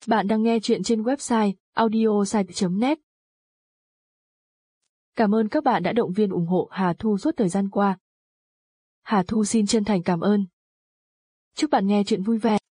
Bạn đang nghe chuyện trên website audiosite.net. Cảm ơn các bạn đã động viên ủng hộ Hà Thu suốt thời gian qua. Hà Thu xin chân thành cảm ơn. Chúc bạn nghe chuyện vui vẻ.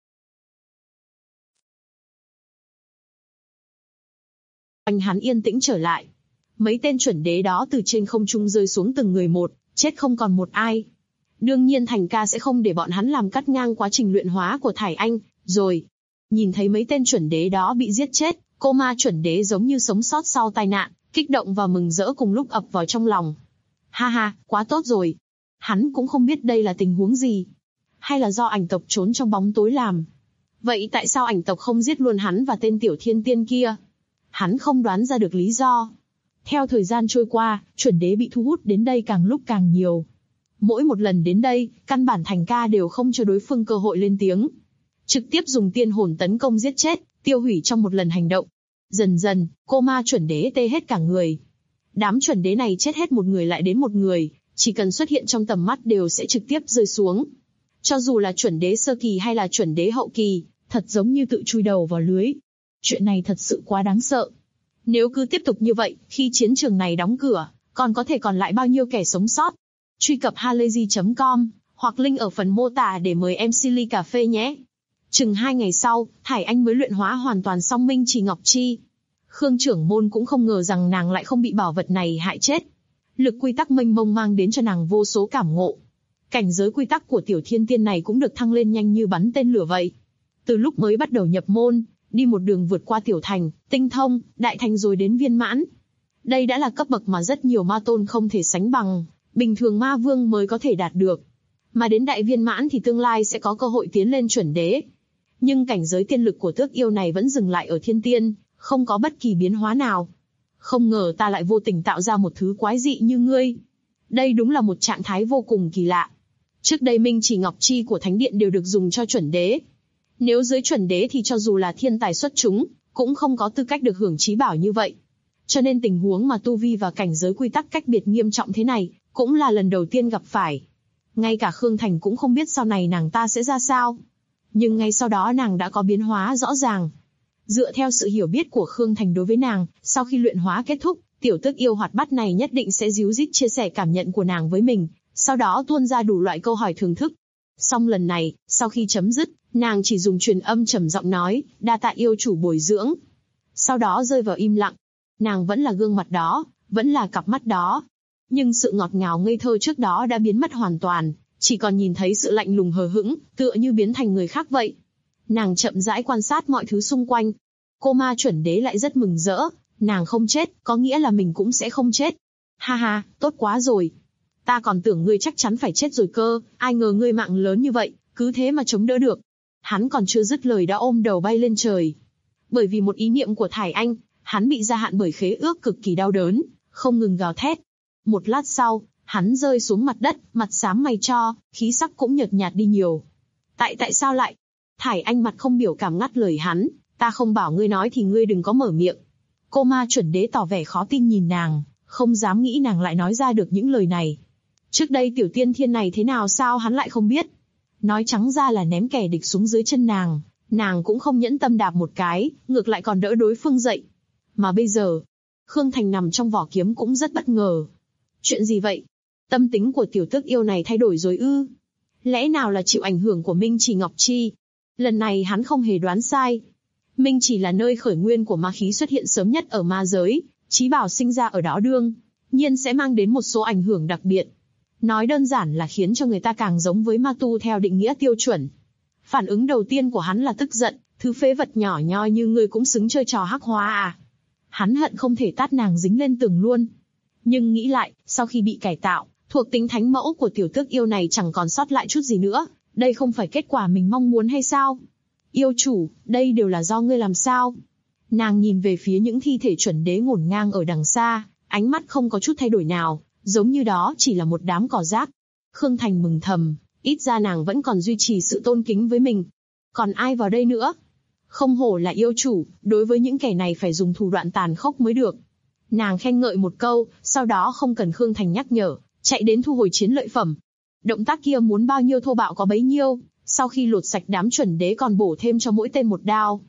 Hắn yên tĩnh trở lại. Mấy tên chuẩn đế đó từ trên không trung rơi xuống từng người một, chết không còn một ai. Đương nhiên Thành ca sẽ không để bọn hắn làm cắt ngang quá trình luyện hóa của Thải Anh, rồi. Nhìn thấy mấy tên chuẩn đế đó bị giết chết, cô ma chuẩn đế giống như sống sót sau tai nạn, kích động và mừng rỡ cùng lúc ập vào trong lòng. Ha ha, quá tốt rồi. Hắn cũng không biết đây là tình huống gì. Hay là do ảnh tộc trốn trong bóng tối làm. Vậy tại sao ảnh tộc không giết luôn hắn và tên tiểu thiên tiên kia? Hắn không đoán ra được lý do. Theo thời gian trôi qua, chuẩn đế bị thu hút đến đây càng lúc càng nhiều. Mỗi một lần đến đây, căn bản Thành ca đều không cho đối phương cơ hội lên tiếng. Trực tiếp dùng tiên hồn tấn công giết chết, tiêu hủy trong một lần hành động. Dần dần, cô ma chuẩn đế tê hết cả người. Đám chuẩn đế này chết hết một người lại đến một người, chỉ cần xuất hiện trong tầm mắt đều sẽ trực tiếp rơi xuống. Cho dù là chuẩn đế sơ kỳ hay là chuẩn đế hậu kỳ, thật giống như tự chui đầu vào lưới. Chuyện này thật sự quá đáng sợ. Nếu cứ tiếp tục như vậy, khi chiến trường này đóng cửa, còn có thể còn lại bao nhiêu kẻ sống sót? Truy cập halayzi.com, hoặc link ở phần mô tả để mời MC ly cà phê nhé. Chừng 2 ngày sau, Thải Anh mới luyện hóa hoàn toàn xong Minh Chỉ Ngọc Chi. Khương trưởng môn cũng không ngờ rằng nàng lại không bị bảo vật này hại chết. Lực quy tắc mênh mông mang đến cho nàng vô số cảm ngộ. Cảnh giới quy tắc của tiểu thiên tiên này cũng được thăng lên nhanh như bắn tên lửa vậy. Từ lúc mới bắt đầu nhập môn, đi một đường vượt qua tiểu thành, tinh thông, đại thành rồi đến viên mãn. Đây đã là cấp bậc mà rất nhiều ma tôn không thể sánh bằng, bình thường ma vương mới có thể đạt được. Mà đến đại viên mãn thì tương lai sẽ có cơ hội tiến lên chuẩn đế. Nhưng cảnh giới tiên lực của Tước Yêu này vẫn dừng lại ở thiên tiên, không có bất kỳ biến hóa nào. Không ngờ ta lại vô tình tạo ra một thứ quái dị như ngươi. Đây đúng là một trạng thái vô cùng kỳ lạ. Trước đây Minh Chỉ Ngọc Chi của Thánh Điện đều được dùng cho chuẩn đế. Nếu dưới chuẩn đế thì cho dù là thiên tài xuất chúng, cũng không có tư cách được hưởng chí bảo như vậy. Cho nên tình huống mà tu vi và cảnh giới quy tắc cách biệt nghiêm trọng thế này, cũng là lần đầu tiên gặp phải. Ngay cả Khương Thành cũng không biết sau này nàng ta sẽ ra sao. Nhưng ngay sau đó nàng đã có biến hóa rõ ràng. Dựa theo sự hiểu biết của Khương Thành đối với nàng, sau khi luyện hóa kết thúc, tiểu Tước Yêu hoạt bát này nhất định sẽ díu dít chia sẻ cảm nhận của nàng với mình, sau đó tuôn ra đủ loại câu hỏi thưởng thức. Song lần này, sau khi chấm dứt, nàng chỉ dùng truyền âm trầm giọng nói, đa tạ yêu chủ bồi dưỡng. Sau đó rơi vào im lặng. Nàng vẫn là gương mặt đó, vẫn là cặp mắt đó. Nhưng sự ngọt ngào ngây thơ trước đó đã biến mất hoàn toàn, chỉ còn nhìn thấy sự lạnh lùng hờ hững, tựa như biến thành người khác vậy. Nàng chậm rãi quan sát mọi thứ xung quanh. Cô ma chuẩn đế lại rất mừng rỡ, nàng không chết, có nghĩa là mình cũng sẽ không chết. Ha ha, tốt quá rồi. Ta còn tưởng ngươi chắc chắn phải chết rồi cơ, ai ngờ ngươi mạng lớn như vậy, cứ thế mà chống đỡ được. Hắn còn chưa dứt lời đã ôm đầu bay lên trời. Bởi vì một ý niệm của Thải Anh, hắn bị gia hạn bởi khế ước cực kỳ đau đớn, không ngừng gào thét. Một lát sau, hắn rơi xuống mặt đất, mặt xám mày cho, khí sắc cũng nhợt nhạt đi nhiều. Tại sao lại? Thải Anh mặt không biểu cảm ngắt lời hắn, ta không bảo ngươi nói thì ngươi đừng có mở miệng. Cô ma chuẩn đế tỏ vẻ khó tin nhìn nàng, không dám nghĩ nàng lại nói ra được những lời này. Trước đây tiểu tiên thiên này thế nào sao hắn lại không biết. Nói trắng ra là ném kẻ địch xuống dưới chân nàng cũng không nhẫn tâm đạp một cái, ngược lại còn đỡ đối phương dậy. Mà bây giờ, Khương Thành nằm trong vỏ kiếm cũng rất bất ngờ. Chuyện gì vậy? Tâm tính của tiểu Tước Yêu này thay đổi rồi ư? Lẽ nào là chịu ảnh hưởng của Minh Chỉ Ngọc Chi? Lần này hắn không hề đoán sai. Minh Chỉ là nơi khởi nguyên của ma khí xuất hiện sớm nhất ở ma giới, chí bảo sinh ra ở đó đương nhiên sẽ mang đến một số ảnh hưởng đặc biệt. Nói đơn giản là khiến cho người ta càng giống với ma tu theo định nghĩa tiêu chuẩn. Phản ứng đầu tiên của hắn là tức giận, thứ phế vật nhỏ nhoi như ngươi cũng xứng chơi trò hắc hóa à? Hắn hận không thể tát nàng dính lên tường luôn. Nhưng nghĩ lại, sau khi bị cải tạo, thuộc tính thánh mẫu của tiểu Tước Yêu này chẳng còn sót lại chút gì nữa, đây không phải kết quả mình mong muốn hay sao? Yêu chủ, đây đều là do ngươi làm sao? Nàng nhìn về phía những thi thể chuẩn đế ngổn ngang ở đằng xa, ánh mắt không có chút thay đổi nào, giống như đó chỉ là một đám cỏ rác. Khương Thành mừng thầm, ít ra nàng vẫn còn duy trì sự tôn kính với mình. Còn ai vào đây nữa? Không hổ là yêu chủ, đối với những kẻ này phải dùng thủ đoạn tàn khốc mới được. Nàng khen ngợi một câu, sau đó không cần Khương Thành nhắc nhở, chạy đến thu hồi chiến lợi phẩm. Động tác kia muốn bao nhiêu thô bạo có bấy nhiêu, sau khi lột sạch đám chuẩn đế còn bổ thêm cho mỗi tên một đao.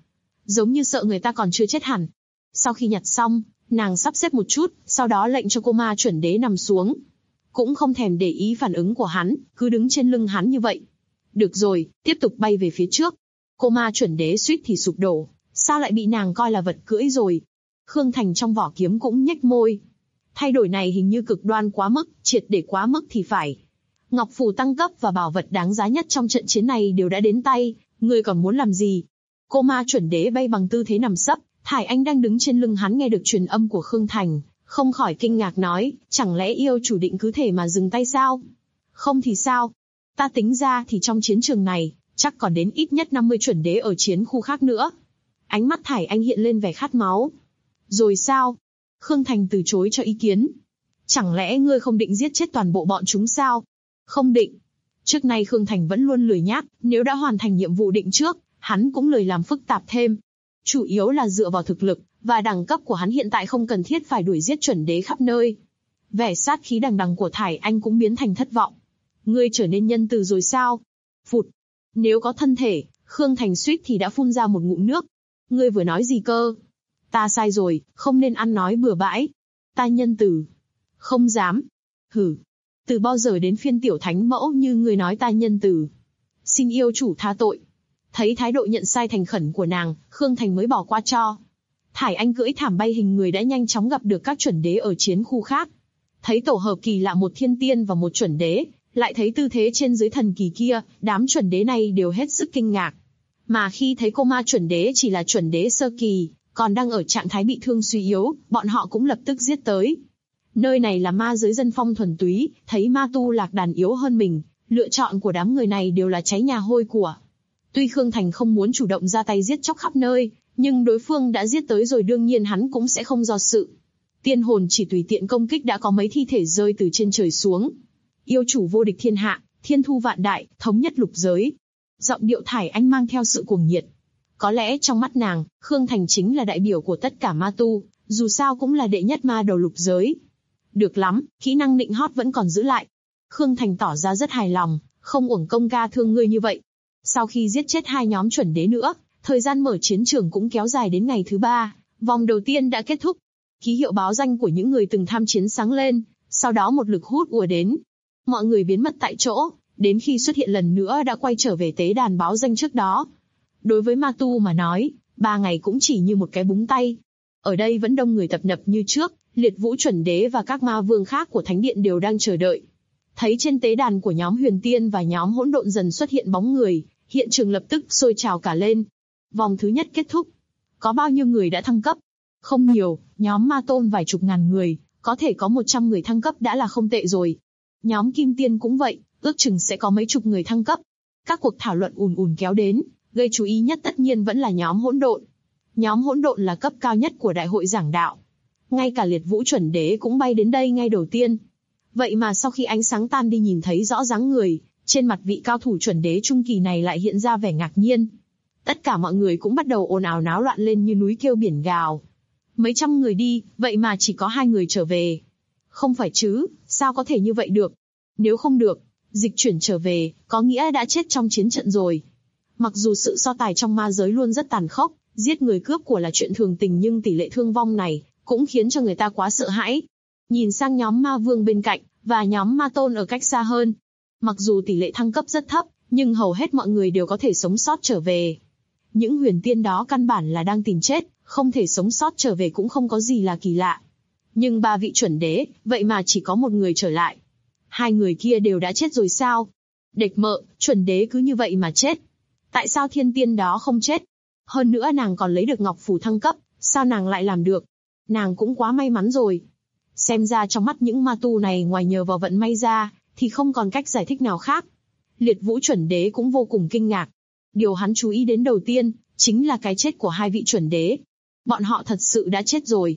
giống như sợ người ta còn chưa chết hẳn. Sau khi nhặt xong, nàng sắp xếp một chút, sau đó lệnh cho cô ma chuẩn đế nằm xuống. Cũng không thèm để ý phản ứng của hắn, cứ đứng trên lưng hắn như vậy. Được rồi, tiếp tục bay về phía trước. Cô ma chuẩn đế suýt thì sụp đổ, sao lại bị nàng coi là vật cưỡi rồi. Khương Thành trong vỏ kiếm cũng nhếch môi. Thay đổi này hình như cực đoan quá mức, triệt để quá mức thì phải. Ngọc phù tăng cấp và bảo vật đáng giá nhất trong trận chiến này đều đã đến tay, ngươi còn muốn làm gì? Cô ma chuẩn đế bay bằng tư thế nằm sấp, Thải Anh đang đứng trên lưng hắn nghe được truyền âm của Khương Thành, không khỏi kinh ngạc nói, chẳng lẽ yêu chủ định cứ thể mà dừng tay sao? Không thì sao? Ta tính ra thì trong chiến trường này, chắc còn đến ít nhất 50 chuẩn đế ở chiến khu khác nữa. Ánh mắt Thải Anh hiện lên vẻ khát máu. Rồi sao? Khương Thành từ chối cho ý kiến. Chẳng lẽ ngươi không định giết chết toàn bộ bọn chúng sao? Không định. Trước nay Khương Thành vẫn luôn lười nhác, nếu đã hoàn thành nhiệm vụ định trước, hắn cũng lười làm phức tạp thêm. Chủ yếu là dựa vào thực lực, và đẳng cấp của hắn hiện tại không cần thiết phải đuổi giết chuẩn đế khắp nơi. Vẻ sát khí đằng đằng của Thải Anh cũng biến thành thất vọng. Ngươi trở nên nhân từ rồi sao? Phụt. Nếu có thân thể, Khương Thành suýt thì đã phun ra một ngụm nước. Ngươi vừa nói gì cơ? Ta sai rồi, không nên ăn nói bừa bãi. Ta nhân từ. Không dám. Hử. Từ bao giờ đến phiên tiểu thánh mẫu như ngươi nói ta nhân từ? Xin yêu chủ tha tội. Thấy thái độ nhận sai thành khẩn của nàng, Khương Thành mới bỏ qua cho. Thải Anh cưỡi thảm bay hình người đã nhanh chóng gặp được các chuẩn đế ở chiến khu khác. Thấy tổ hợp kỳ lạ một thiên tiên và một chuẩn đế, lại thấy tư thế trên dưới thần kỳ kia, đám chuẩn đế này đều hết sức kinh ngạc. Mà khi thấy cô ma chuẩn đế chỉ là chuẩn đế sơ kỳ, còn đang ở trạng thái bị thương suy yếu, bọn họ cũng lập tức giết tới. Nơi này là ma giới dân phong thuần túy, thấy ma tu lạc đàn yếu hơn mình, lựa chọn của đám người này đều là cháy nhà hôi của. Tuy Khương Thành không muốn chủ động ra tay giết chóc khắp nơi, nhưng đối phương đã giết tới rồi đương nhiên hắn cũng sẽ không do sự. Tiên hồn chỉ tùy tiện công kích đã có mấy thi thể rơi từ trên trời xuống. Yêu chủ vô địch thiên hạ, thiên thu vạn đại, thống nhất lục giới. Giọng điệu Thải Anh mang theo sự cuồng nhiệt. Có lẽ trong mắt nàng, Khương Thành chính là đại biểu của tất cả ma tu, dù sao cũng là đệ nhất ma đầu lục giới. Được lắm, kỹ năng nịnh hót vẫn còn giữ lại. Khương Thành tỏ ra rất hài lòng, không uổng công ca thương ngươi như vậy. Sau khi giết chết hai nhóm chuẩn đế nữa, thời gian mở chiến trường cũng kéo dài đến ngày thứ 3, vòng đầu tiên đã kết thúc. Ký hiệu báo danh của những người từng tham chiến sáng lên, sau đó một lực hút ùa đến. Mọi người biến mất tại chỗ, đến khi xuất hiện lần nữa đã quay trở về tế đàn báo danh trước đó. Đối với ma tu mà nói, 3 ngày cũng chỉ như một cái búng tay. Ở đây vẫn đông người tập nập như trước, Liệt Vũ chuẩn đế và các ma vương khác của Thánh Điện đều đang chờ đợi. Thấy trên tế đàn của nhóm Huyền Tiên và nhóm Hỗn Độn dần xuất hiện bóng người, hiện trường lập tức sôi trào cả lên. Vòng thứ nhất kết thúc. Có bao nhiêu người đã thăng cấp? Không nhiều, nhóm Ma Tôn vài chục ngàn người, có thể có 100 người thăng cấp đã là không tệ rồi. Nhóm Kim Tiên cũng vậy, ước chừng sẽ có mấy chục người thăng cấp. Các cuộc thảo luận ùn ùn kéo đến, gây chú ý nhất tất nhiên vẫn là nhóm Hỗn Độn. Nhóm Hỗn Độn là cấp cao nhất của đại hội giảng đạo. Ngay cả Liệt Vũ chuẩn đế cũng bay đến đây ngay đầu tiên. Vậy mà sau khi ánh sáng tan đi nhìn thấy rõ dáng người, trên mặt vị cao thủ chuẩn đế trung kỳ này lại hiện ra vẻ ngạc nhiên. Tất cả mọi người cũng bắt đầu ồn ào náo loạn lên như núi kêu biển gào. Mấy trăm người đi, vậy mà chỉ có 2 người trở về. Không phải chứ, sao có thể như vậy được? Nếu không được, dịch chuyển trở về, có nghĩa đã chết trong chiến trận rồi. Mặc dù sự so tài trong ma giới luôn rất tàn khốc, giết người cướp của là chuyện thường tình nhưng tỷ lệ thương vong này cũng khiến cho người ta quá sợ hãi. Nhìn sang nhóm ma vương bên cạnh, và nhóm ma tôn ở cách xa hơn. Mặc dù tỷ lệ thăng cấp rất thấp, nhưng hầu hết mọi người đều có thể sống sót trở về. Những huyền tiên đó căn bản là đang tìm chết, không thể sống sót trở về cũng không có gì là kỳ lạ. Nhưng 3 vị chuẩn đế, vậy mà chỉ có 1 người trở lại. 2 người kia đều đã chết rồi sao? Địch mợ, chuẩn đế cứ như vậy mà chết. Tại sao thiên tiên đó không chết? Hơn nữa nàng còn lấy được ngọc phù thăng cấp, sao nàng lại làm được? Nàng cũng quá may mắn rồi. Xem ra trong mắt những ma tu này ngoài nhờ vào vận may ra, thì không còn cách giải thích nào khác. Liệt Vũ chuẩn đế cũng vô cùng kinh ngạc. Điều hắn chú ý đến đầu tiên, chính là cái chết của 2 vị chuẩn đế. Bọn họ thật sự đã chết rồi.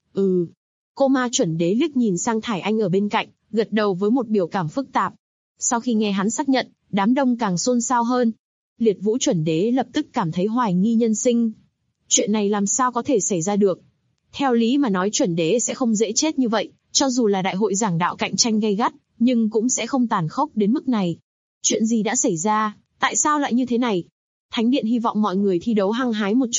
Cô ma chuẩn đế liếc nhìn sang Thải Anh ở bên cạnh, gật đầu với một biểu cảm phức tạp. Sau khi nghe hắn xác nhận, đám đông càng xôn xao hơn. Liệt Vũ chuẩn đế lập tức cảm thấy hoài nghi nhân sinh. Chuyện này làm sao có thể xảy ra được? Theo lý mà nói chuẩn đế sẽ không dễ chết như vậy, cho dù là đại hội giảng đạo cạnh tranh gay gắt, nhưng cũng sẽ không tàn khốc đến mức này. Chuyện gì đã xảy ra, tại sao lại như thế này? Thánh Điện hy vọng mọi người thi đấu hăng hái một chút,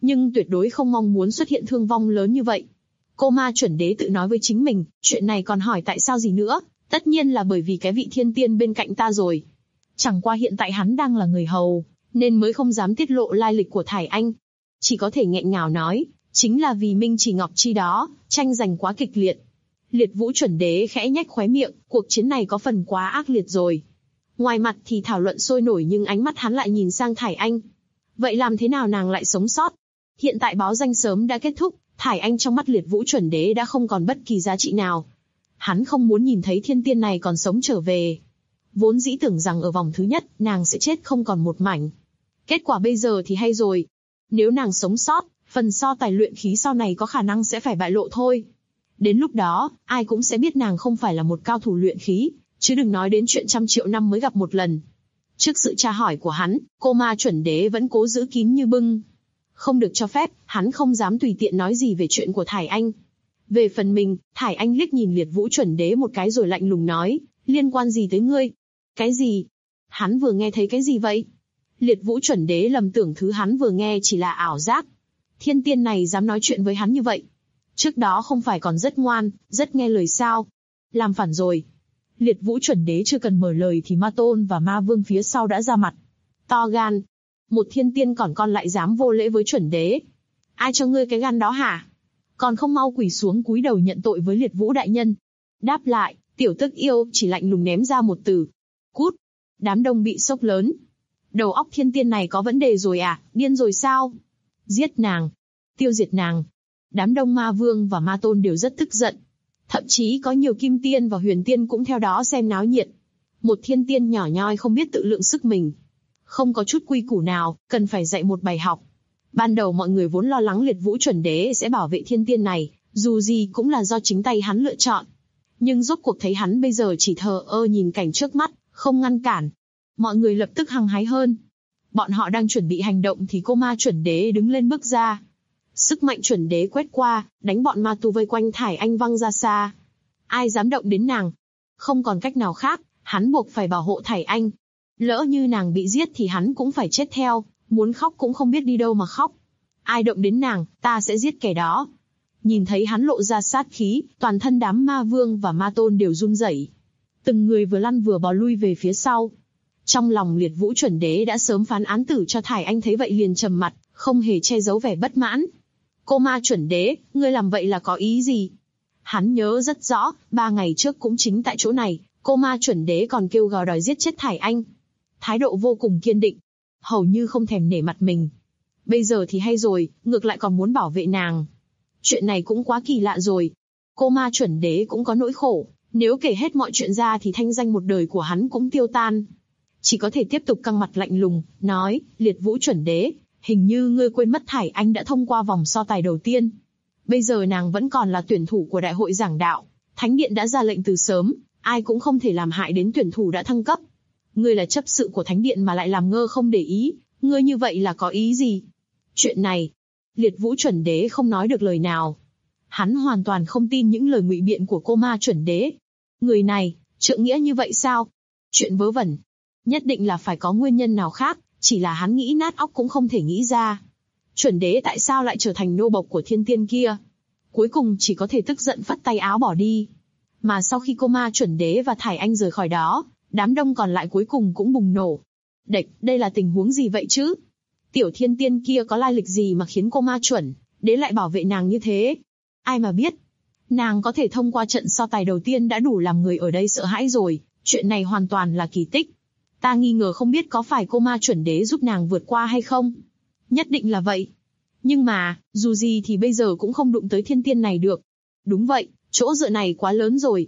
nhưng tuyệt đối không mong muốn xuất hiện thương vong lớn như vậy. Cô ma chuẩn đế tự nói với chính mình, chuyện này còn hỏi tại sao gì nữa, tất nhiên là bởi vì cái vị thiên tiên bên cạnh ta rồi. Chẳng qua hiện tại hắn đang là người hầu, nên mới không dám tiết lộ lai lịch của Thải Anh. Chỉ có thể nghẹn ngào nói, chính là vì Minh Chỉ Ngọc chi đó, tranh giành quá kịch liệt. Liệt Vũ chuẩn đế khẽ nhếch khóe miệng, cuộc chiến này có phần quá ác liệt rồi. Ngoài mặt thì thảo luận sôi nổi nhưng ánh mắt hắn lại nhìn sang Thải Anh. Vậy làm thế nào nàng lại sống sót? Hiện tại báo danh sớm đã kết thúc, Thải Anh trong mắt Liệt Vũ chuẩn đế đã không còn bất kỳ giá trị nào. Hắn không muốn nhìn thấy thiên tiên này còn sống trở về. Vốn dĩ tưởng rằng ở vòng thứ nhất, nàng sẽ chết không còn một mảnh. Kết quả bây giờ thì hay rồi. Nếu nàng sống sót, phần so tài luyện khí sau này có khả năng sẽ phải bại lộ thôi. Đến lúc đó, ai cũng sẽ biết nàng không phải là một cao thủ luyện khí, chứ đừng nói đến chuyện 100 triệu năm mới gặp một lần. Trước sự tra hỏi của hắn, cô ma chuẩn đế vẫn cố giữ kín như bưng. Không được cho phép, hắn không dám tùy tiện nói gì về chuyện của Thải Anh. Về phần mình, Thải Anh liếc nhìn Liệt Vũ chuẩn đế một cái rồi lạnh lùng nói, liên quan gì tới ngươi? Cái gì? Hắn vừa nghe thấy cái gì vậy? Liệt Vũ chuẩn đế lầm tưởng thứ hắn vừa nghe chỉ là ảo giác. Thiên tiên này dám nói chuyện với hắn như vậy. Trước đó không phải còn rất ngoan, rất nghe lời sao? Làm phản rồi. Liệt Vũ chuẩn đế chưa cần mở lời thì Ma Tôn và Ma Vương phía sau đã ra mặt. To gan. Một thiên tiên còn con lại dám vô lễ với chuẩn đế. Ai cho ngươi cái gan đó hả? Còn không mau quỳ xuống cúi đầu nhận tội với Liệt Vũ đại nhân. Đáp lại, tiểu tức yêu chỉ lạnh lùng ném ra một từ. Cút. Đám đông bị sốc lớn. Đầu óc thiên tiên này có vấn đề rồi à, điên rồi sao? Giết nàng. Tiêu diệt nàng. Đám đông Ma Vương và Ma Tôn đều rất tức giận. Thậm chí có nhiều kim tiên và huyền tiên cũng theo đó xem náo nhiệt. Một thiên tiên nhỏ nhoi không biết tự lượng sức mình. Không có chút quy củ nào, cần phải dạy một bài học. Ban đầu mọi người vốn lo lắng Liệt Vũ chuẩn đế sẽ bảo vệ thiên tiên này, dù gì cũng là do chính tay hắn lựa chọn. Nhưng rốt cuộc thấy hắn bây giờ chỉ thờ ơ nhìn cảnh trước mắt, không ngăn cản. Mọi người lập tức hăng hái hơn. Bọn họ đang chuẩn bị hành động thì cô ma chuẩn đế đứng lên bước ra. Sức mạnh chuẩn đế quét qua, đánh bọn ma tu vây quanh Thải Anh văng ra xa. Ai dám động đến nàng? Không còn cách nào khác, hắn buộc phải bảo hộ Thải Anh. Lỡ như nàng bị giết thì hắn cũng phải chết theo, muốn khóc cũng không biết đi đâu mà khóc. Ai động đến nàng, ta sẽ giết kẻ đó. Nhìn thấy hắn lộ ra sát khí, toàn thân đám Ma Vương và Ma Tôn đều run rẩy. Từng người vừa lăn vừa bò lui về phía sau. Trong lòng Liệt Vũ chuẩn đế đã sớm phán án tử cho Thải Anh thấy vậy liền trầm mặt, không hề che giấu vẻ bất mãn. Cô ma chuẩn đế, ngươi làm vậy là có ý gì? Hắn nhớ rất rõ, 3 ngày trước cũng chính tại chỗ này, cô ma chuẩn đế còn kêu gào đòi giết chết Thải Anh. Thái độ vô cùng kiên định, hầu như không thèm nể mặt mình. Bây giờ thì hay rồi, ngược lại còn muốn bảo vệ nàng. Chuyện này cũng quá kỳ lạ rồi. Cô ma chuẩn đế cũng có nỗi khổ, nếu kể hết mọi chuyện ra thì thanh danh một đời của hắn cũng tiêu tan. Chỉ có thể tiếp tục căng mặt lạnh lùng, nói, Liệt Vũ chuẩn đế, hình như ngươi quên mất Thải Anh đã thông qua vòng so tài đầu tiên. Bây giờ nàng vẫn còn là tuyển thủ của đại hội giảng đạo. Thánh điện đã ra lệnh từ sớm, ai cũng không thể làm hại đến tuyển thủ đã thăng cấp. Ngươi là chấp sự của thánh điện mà lại làm ngơ không để ý, ngươi như vậy là có ý gì? Chuyện này, Liệt Vũ chuẩn đế không nói được lời nào. Hắn hoàn toàn không tin những lời ngụy biện của cô ma chuẩn đế. Người này, trượng nghĩa như vậy sao? Chuyện vớ vẩn. Nhất định là phải có nguyên nhân nào khác, chỉ là hắn nghĩ nát óc cũng không thể nghĩ ra. Chuẩn đế tại sao lại trở thành nô bộc của thiên tiên kia? Cuối cùng chỉ có thể tức giận phất tay áo bỏ đi. Mà sau khi cô ma chuẩn đế và Thải Anh rời khỏi đó, đám đông còn lại cuối cùng cũng bùng nổ. Đệch, đây là tình huống gì vậy chứ? Tiểu thiên tiên kia có lai lịch gì mà khiến cô ma chuẩn đế lại bảo vệ nàng như thế? Ai mà biết? Nàng có thể thông qua trận so tài đầu tiên đã đủ làm người ở đây sợ hãi rồi, chuyện này hoàn toàn là kỳ tích. Ta nghi ngờ không biết có phải cô ma chuẩn đế giúp nàng vượt qua hay không? Nhất định là vậy. Nhưng mà, dù gì thì bây giờ cũng không đụng tới thiên tiên này được. Đúng vậy, chỗ dựa này quá lớn rồi.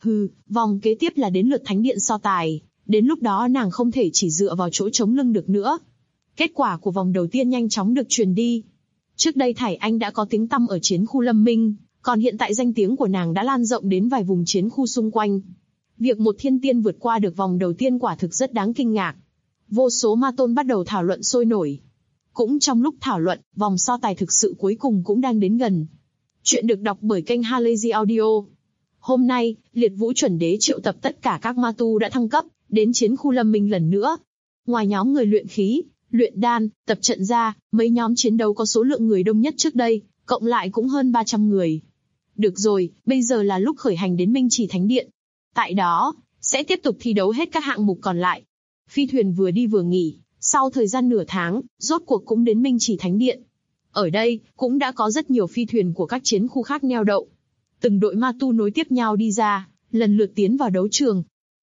Vòng kế tiếp là đến lượt thánh điện so tài, đến lúc đó nàng không thể chỉ dựa vào chỗ chống lưng được nữa. Kết quả của vòng đầu tiên nhanh chóng được truyền đi. Trước đây Thải Anh đã có tiếng tăm ở chiến khu Lâm Minh, còn hiện tại danh tiếng của nàng đã lan rộng đến vài vùng chiến khu xung quanh. Việc một thiên tiên vượt qua được vòng đầu tiên quả thực rất đáng kinh ngạc. Vô số ma tôn bắt đầu thảo luận sôi nổi. Cũng trong lúc thảo luận, vòng so tài thực sự cuối cùng cũng đang đến gần. Chuyện được đọc bởi kênh Halazy Audio. Hôm nay, Liệt Vũ chuẩn đế triệu tập tất cả các ma tu đã thăng cấp, đến chiến khu Lâm Minh lần nữa. Ngoài nhóm người luyện khí, luyện đan, tập trận ra, mấy nhóm chiến đấu có số lượng người đông nhất trước đây, cộng lại cũng hơn 300 người. Được rồi, bây giờ là lúc khởi hành đến Minh Chỉ Thánh Điện. Tại đó, sẽ tiếp tục thi đấu hết các hạng mục còn lại. Phi thuyền vừa đi vừa nghỉ, sau thời gian nửa tháng, rốt cuộc cũng đến Minh Chỉ Thánh Điện. Ở đây, cũng đã có rất nhiều phi thuyền của các chiến khu khác neo đậu. Từng đội ma tu nối tiếp nhau đi ra, lần lượt tiến vào đấu trường.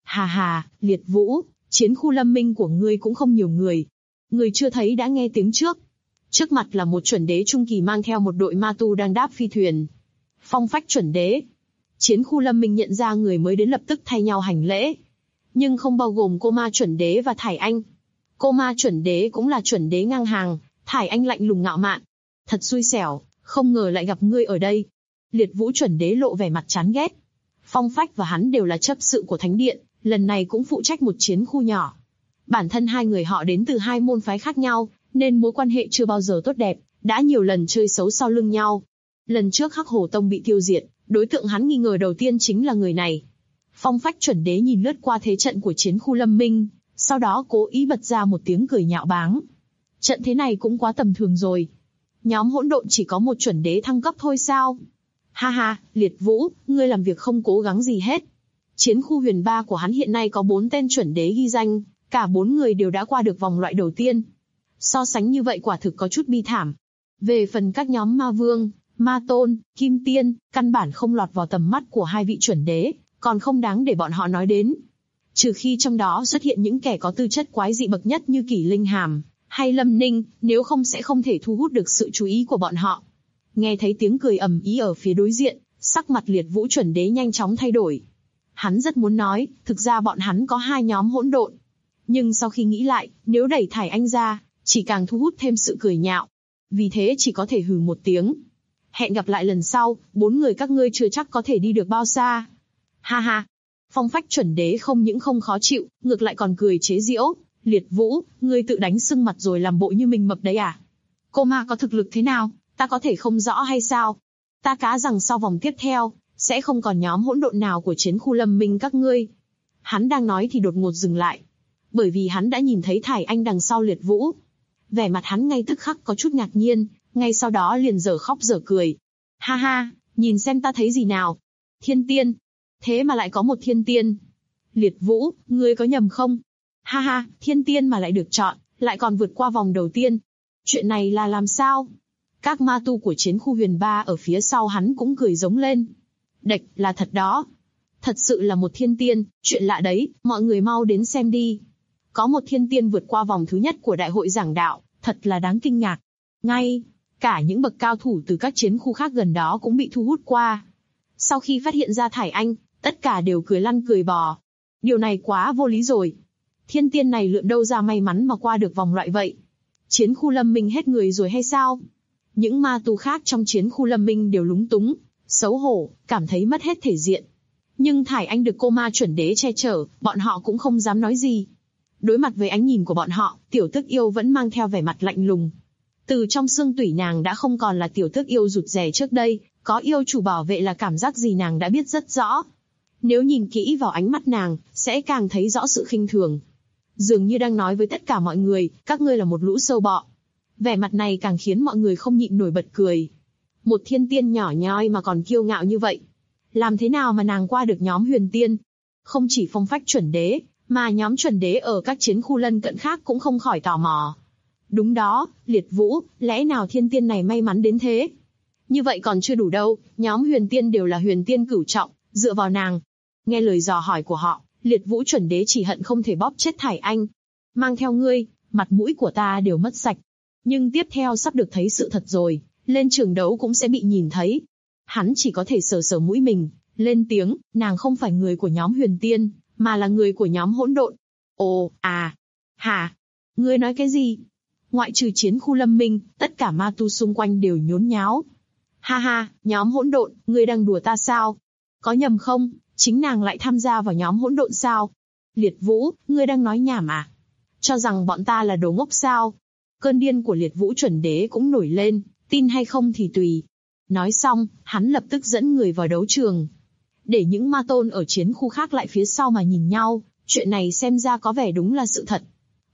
Hà, Liệt Vũ, chiến khu Lâm Minh của ngươi cũng không nhiều người. Người chưa thấy đã nghe tiếng trước. Trước mặt là một chuẩn đế trung kỳ mang theo một đội ma tu đang đáp phi thuyền. Phong phách chuẩn đế. Chiến khu Lâm Minh nhận ra người mới đến lập tức thay nhau hành lễ. Nhưng không bao gồm cô ma chuẩn đế và Thải Anh. Cô ma chuẩn đế cũng là chuẩn đế ngang hàng, Thải Anh lạnh lùng ngạo mạn. Thật xui xẻo, không ngờ lại gặp ngươi ở đây. Liệt Vũ chuẩn đế lộ vẻ mặt chán ghét. Phong phách và hắn đều là chấp sự của Thánh Điện, lần này cũng phụ trách một chiến khu nhỏ. Bản thân hai người họ đến từ hai môn phái khác nhau, nên mối quan hệ chưa bao giờ tốt đẹp, đã nhiều lần chơi xấu sau lưng nhau. Lần trước Hắc Hổ Tông bị tiêu diệt, đối tượng hắn nghi ngờ đầu tiên chính là người này. Phong phách chuẩn đế nhìn lướt qua thế trận của chiến khu Lâm Minh, sau đó cố ý bật ra một tiếng cười nhạo báng. Trận thế này cũng quá tầm thường rồi. Nhóm hỗn độn chỉ có một chuẩn đế thăng cấp thôi sao? Ha, Liệt Vũ, ngươi làm việc không cố gắng gì hết. Chiến khu huyền 3 của hắn hiện nay có 4 tên chuẩn đế ghi danh, cả 4 người đều đã qua được vòng loại đầu tiên. So sánh như vậy quả thực có chút bi thảm. Về phần các nhóm ma vương, ma tôn, kim tiên, căn bản không lọt vào tầm mắt của hai vị chuẩn đế, còn không đáng để bọn họ nói đến. Trừ khi trong đó xuất hiện những kẻ có tư chất quái dị bậc nhất như Kỷ Linh Hàm, hay Lâm Ninh, nếu không sẽ không thể thu hút được sự chú ý của bọn họ. Nghe thấy tiếng cười ầm ĩ ở phía đối diện, sắc mặt Liệt Vũ chuẩn đế nhanh chóng thay đổi. Hắn rất muốn nói, thực ra bọn hắn có hai nhóm hỗn độn. Nhưng sau khi nghĩ lại, nếu đẩy Thải Anh ra, chỉ càng thu hút thêm sự cười nhạo. Vì thế chỉ có thể hừ một tiếng. Hẹn gặp lại lần sau, 4 người các ngươi chưa chắc có thể đi được bao xa. Ha. Phong phách chuẩn đế không những không khó chịu, ngược lại còn cười chế giễu. Liệt Vũ, ngươi tự đánh sưng mặt rồi làm bộ như mình mập đấy à? Cô ma có thực lực thế nào, ta có thể không rõ hay sao? Ta cá rằng sau vòng tiếp theo, sẽ không còn nhóm hỗn độn nào của chiến khu Lâm Minh các ngươi. Hắn đang nói thì đột ngột dừng lại. Bởi vì hắn đã nhìn thấy Thải Anh đằng sau Liệt Vũ. Vẻ mặt hắn ngay tức khắc có chút ngạc nhiên, ngay sau đó liền dở khóc dở cười. Ha, nhìn xem ta thấy gì nào? Thiên tiên. Thế mà lại có một thiên tiên. Liệt Vũ, ngươi có nhầm không? Ha, thiên tiên mà lại được chọn, lại còn vượt qua vòng đầu tiên. Chuyện này là làm sao? Các ma tu của chiến khu huyền 3 ở phía sau hắn cũng cười giống lên. Đệch, là thật đó. Thật sự là một thiên tiên, chuyện lạ đấy, mọi người mau đến xem đi. Có một thiên tiên vượt qua vòng thứ nhất của đại hội giảng đạo, thật là đáng kinh ngạc. Ngay cả những bậc cao thủ từ các chiến khu khác gần đó cũng bị thu hút qua. Sau khi phát hiện ra Thải Anh, tất cả đều cười lăn cười bò. Điều này quá vô lý rồi. Thiên tiên này lượn đâu ra may mắn mà qua được vòng loại vậy? Chiến khu Lâm Minh hết người rồi hay sao? Những ma tu khác trong chiến khu Lâm Minh đều lúng túng, xấu hổ, cảm thấy mất hết thể diện. Nhưng Thải Anh được cô ma chuẩn đế che chở, bọn họ cũng không dám nói gì. Đối mặt với ánh nhìn của bọn họ, tiểu tước yêu vẫn mang theo vẻ mặt lạnh lùng. Từ trong xương tủy nàng đã không còn là tiểu tước yêu rụt rè trước đây, có yêu chủ bảo vệ là cảm giác gì nàng đã biết rất rõ. Nếu nhìn kỹ vào ánh mắt nàng, sẽ càng thấy rõ sự khinh thường. Dường như đang nói với tất cả mọi người, các ngươi là một lũ sâu bọ. Vẻ mặt này càng khiến mọi người không nhịn nổi bật cười. Một thiên tiên nhỏ nhoi mà còn kiêu ngạo như vậy. Làm thế nào mà nàng qua được nhóm huyền tiên? Không chỉ phong phách chuẩn đế, mà nhóm chuẩn đế ở các chiến khu lân cận khác cũng không khỏi tò mò. Đúng đó, Liệt Vũ, lẽ nào thiên tiên này may mắn đến thế? Như vậy còn chưa đủ đâu, nhóm huyền tiên đều là huyền tiên cửu trọng, dựa vào nàng. Nghe lời dò hỏi của họ, Liệt Vũ chuẩn đế chỉ hận không thể bóp chết Thải Anh. Mang theo ngươi, mặt mũi của ta đều mất sạch. Nhưng tiếp theo sắp được thấy sự thật rồi, lên trường đấu cũng sẽ bị nhìn thấy. Hắn chỉ có thể sờ sờ mũi mình, lên tiếng, nàng không phải người của nhóm huyền tiên, mà là người của nhóm hỗn độn. Ồ, hả? Ngươi nói cái gì? Ngoại trừ chiến khu Lâm Minh, tất cả ma tu xung quanh đều nhốn nháo. Ha, nhóm hỗn độn, ngươi đang đùa ta sao? Có nhầm không? Chính nàng lại tham gia vào nhóm hỗn độn sao? Liệt Vũ, ngươi đang nói nhảm à? Cho rằng bọn ta là đồ ngốc sao? Cơn điên của Liệt Vũ chuẩn đế cũng nổi lên, tin hay không thì tùy. Nói xong, hắn lập tức dẫn người vào đấu trường. Để những ma tôn ở chiến khu khác lại phía sau mà nhìn nhau, chuyện này xem ra có vẻ đúng là sự thật.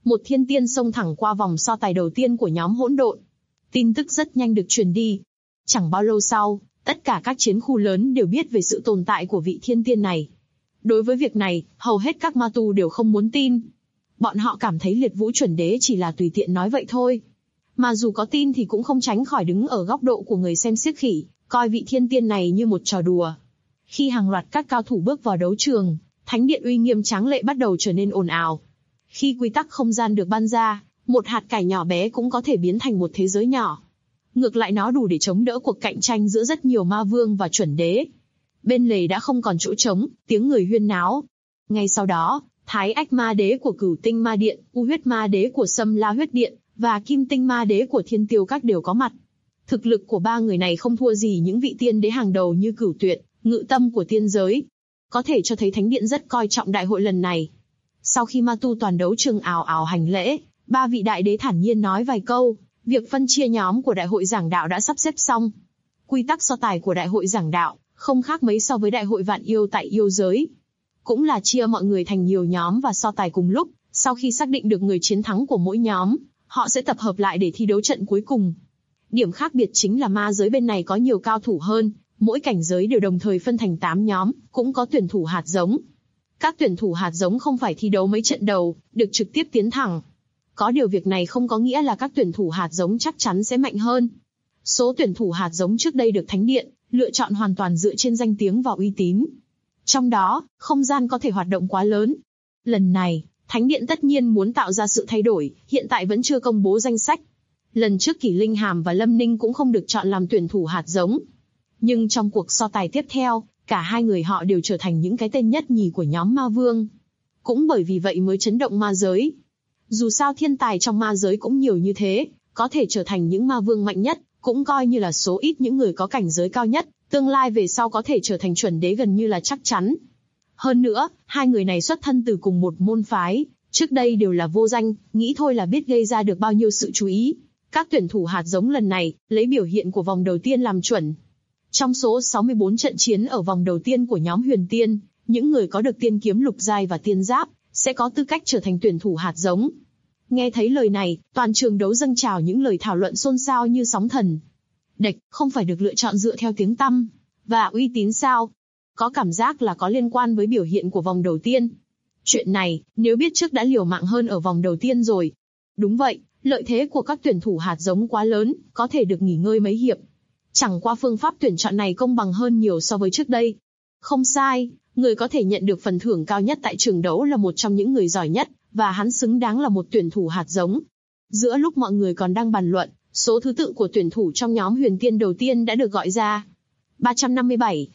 Một thiên tiên xông thẳng qua vòng so tài đầu tiên của nhóm hỗn độn. Tin tức rất nhanh được truyền đi. Chẳng bao lâu sau, tất cả các chiến khu lớn đều biết về sự tồn tại của vị thiên tiên này. Đối với việc này, hầu hết các ma tu đều không muốn tin. Bọn họ cảm thấy Liệt Vũ chuẩn đế chỉ là tùy tiện nói vậy thôi. Mà dù có tin thì cũng không tránh khỏi đứng ở góc độ của người xem xiếc khỉ, coi vị thiên tiên này như một trò đùa. Khi hàng loạt các cao thủ bước vào đấu trường, thánh điện uy nghiêm tráng lệ bắt đầu trở nên ồn ào. Khi quy tắc không gian được ban ra, một hạt cải nhỏ bé cũng có thể biến thành một thế giới nhỏ. Ngược lại nó đủ để chống đỡ cuộc cạnh tranh giữa rất nhiều ma vương và chuẩn đế. Bên lề đã không còn chỗ trống, tiếng người huyên náo. Ngay sau đó, Thái Ách Ma Đế của Cửu Tinh Ma Điện, U Huyết Ma Đế của Sâm La Huyết Điện và Kim Tinh Ma Đế của Thiên Tiêu Các đều có mặt. Thực lực của ba người này không thua gì những vị tiên đế hàng đầu như Cửu Tuyệt, Ngự Tâm của tiên giới. Có thể cho thấy thánh điện rất coi trọng đại hội lần này. Sau khi ma tu toàn đấu trường ào ào hành lễ, ba vị đại đế thản nhiên nói vài câu, việc phân chia nhóm của đại hội giảng đạo đã sắp xếp xong. Quy tắc so tài của đại hội giảng đạo không khác mấy so với đại hội vạn yêu tại yêu giới. Cũng là chia mọi người thành nhiều nhóm và so tài cùng lúc, sau khi xác định được người chiến thắng của mỗi nhóm, họ sẽ tập hợp lại để thi đấu trận cuối cùng. Điểm khác biệt chính là ma giới bên này có nhiều cao thủ hơn, mỗi cảnh giới đều đồng thời phân thành 8 nhóm, cũng có tuyển thủ hạt giống. Các tuyển thủ hạt giống không phải thi đấu mấy trận đầu, được trực tiếp tiến thẳng. Có điều việc này không có nghĩa là các tuyển thủ hạt giống chắc chắn sẽ mạnh hơn. Số tuyển thủ hạt giống trước đây được Thánh Điện lựa chọn hoàn toàn dựa trên danh tiếng và uy tín. Trong đó, không gian có thể hoạt động quá lớn. Lần này, Thánh Điện tất nhiên muốn tạo ra sự thay đổi, hiện tại vẫn chưa công bố danh sách. Lần trước Kỷ Linh Hàm và Lâm Ninh cũng không được chọn làm tuyển thủ hạt giống. Nhưng trong cuộc so tài tiếp theo, cả hai người họ đều trở thành những cái tên nhất nhì của nhóm ma vương. Cũng bởi vì vậy mới chấn động ma giới. Dù sao thiên tài trong ma giới cũng nhiều như thế, có thể trở thành những ma vương mạnh nhất, cũng coi như là số ít những người có cảnh giới cao nhất, tương lai về sau có thể trở thành chuẩn đế gần như là chắc chắn. Hơn nữa, hai người này xuất thân từ cùng một môn phái, trước đây đều là vô danh, nghĩ thôi là biết gây ra được bao nhiêu sự chú ý. Các tuyển thủ hạt giống lần này, lấy biểu hiện của vòng đầu tiên làm chuẩn. Trong số 64 trận chiến ở vòng đầu tiên của nhóm Huyền Tiên, những người có được tiên kiếm lục giai và tiên giáp, sẽ có tư cách trở thành tuyển thủ hạt giống. Nghe thấy lời này, toàn trường đấu dâng trào những lời thảo luận xôn xao như sóng thần. Địch, không phải được lựa chọn dựa theo tiếng tăm và uy tín sao? Có cảm giác là có liên quan với biểu hiện của vòng đầu tiên. Chuyện này, nếu biết trước đã liều mạng hơn ở vòng đầu tiên rồi. Đúng vậy, lợi thế của các tuyển thủ hạt giống quá lớn, có thể được nghỉ ngơi mấy hiệp. Chẳng qua phương pháp tuyển chọn này công bằng hơn nhiều so với trước đây. Không sai, người có thể nhận được phần thưởng cao nhất tại trường đấu là một trong những người giỏi nhất, và hắn xứng đáng là một tuyển thủ hạt giống. Giữa lúc mọi người còn đang bàn luận, số thứ tự của tuyển thủ trong nhóm Huyền Tiên đầu tiên đã được gọi ra. 357,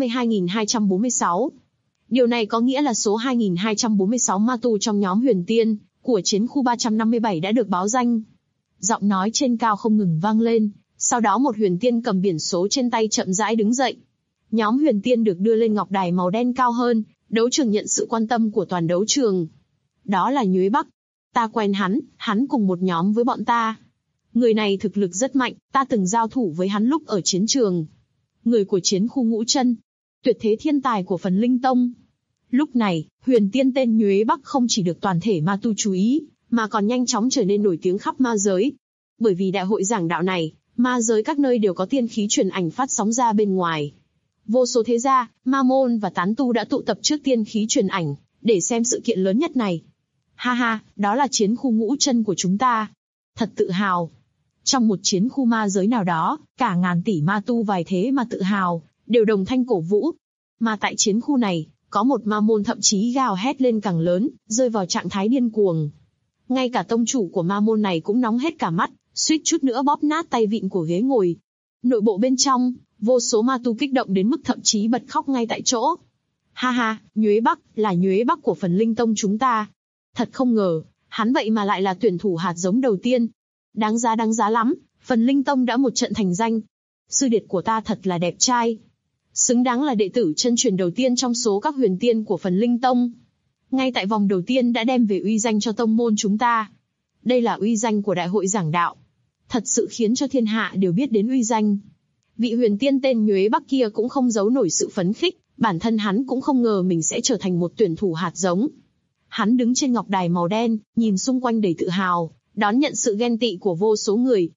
52.246. Điều này có nghĩa là số 2246 ma tu trong nhóm Huyền Tiên của chiến khu 357 đã được báo danh. Giọng nói trên cao không ngừng vang lên, sau đó một huyền tiên cầm biển số trên tay chậm rãi đứng dậy. Nhóm Huyền Tiên được đưa lên ngọc đài màu đen cao hơn, đấu trường nhận sự quan tâm của toàn đấu trường. Đó là Nhuế Bắc. Ta quen hắn cùng một nhóm với bọn ta. Người này thực lực rất mạnh, ta từng giao thủ với hắn lúc ở chiến trường. Người của chiến khu Ngũ Chân, tuyệt thế thiên tài của Phần Linh Tông. Lúc này, huyền tiên tên Nhuế Bắc không chỉ được toàn thể ma tu chú ý, mà còn nhanh chóng trở nên nổi tiếng khắp ma giới. Bởi vì đại hội giảng đạo này, ma giới các nơi đều có tiên khí truyền ảnh phát sóng ra bên ngoài. Vô số thế gia, ma môn và tán tu đã tụ tập trước tiên khí truyền ảnh, để xem sự kiện lớn nhất này. Ha ha, đó là chiến khu Ngũ Chân của chúng ta. Thật tự hào. Trong một chiến khu ma giới nào đó, cả ngàn tỷ ma tu vài thế mà tự hào, đều đồng thanh cổ vũ. Mà tại chiến khu này, có một ma môn thậm chí gào hét lên càng lớn, rơi vào trạng thái điên cuồng. Ngay cả tông chủ của ma môn này cũng nóng hết cả mắt, suýt chút nữa bóp nát tay vịn của ghế ngồi. Nội bộ bên trong, vô số ma tu kích động đến mức thậm chí bật khóc ngay tại chỗ. Ha ha, Nhuế Bắc, là Nhuế Bắc của Phần Linh Tông chúng ta. Thật không ngờ, hắn vậy mà lại là tuyển thủ hạt giống đầu tiên. Đáng giá lắm, Phần Linh Tông đã một trận thành danh. Sư điệt của ta thật là đẹp trai. Xứng đáng là đệ tử chân truyền đầu tiên trong số các huyền tiên của Phần Linh Tông. Ngay tại vòng đầu tiên đã đem về uy danh cho tông môn chúng ta. Đây là uy danh của đại hội giảng đạo. Thật sự khiến cho thiên hạ đều biết đến uy danh. Vị huyền tiên tên Nhuế Bắc kia cũng không giấu nổi sự phấn khích, bản thân hắn cũng không ngờ mình sẽ trở thành một tuyển thủ hạt giống. Hắn đứng trên ngọc đài màu đen, nhìn xung quanh đầy tự hào, đón nhận sự ghen tị của vô số người.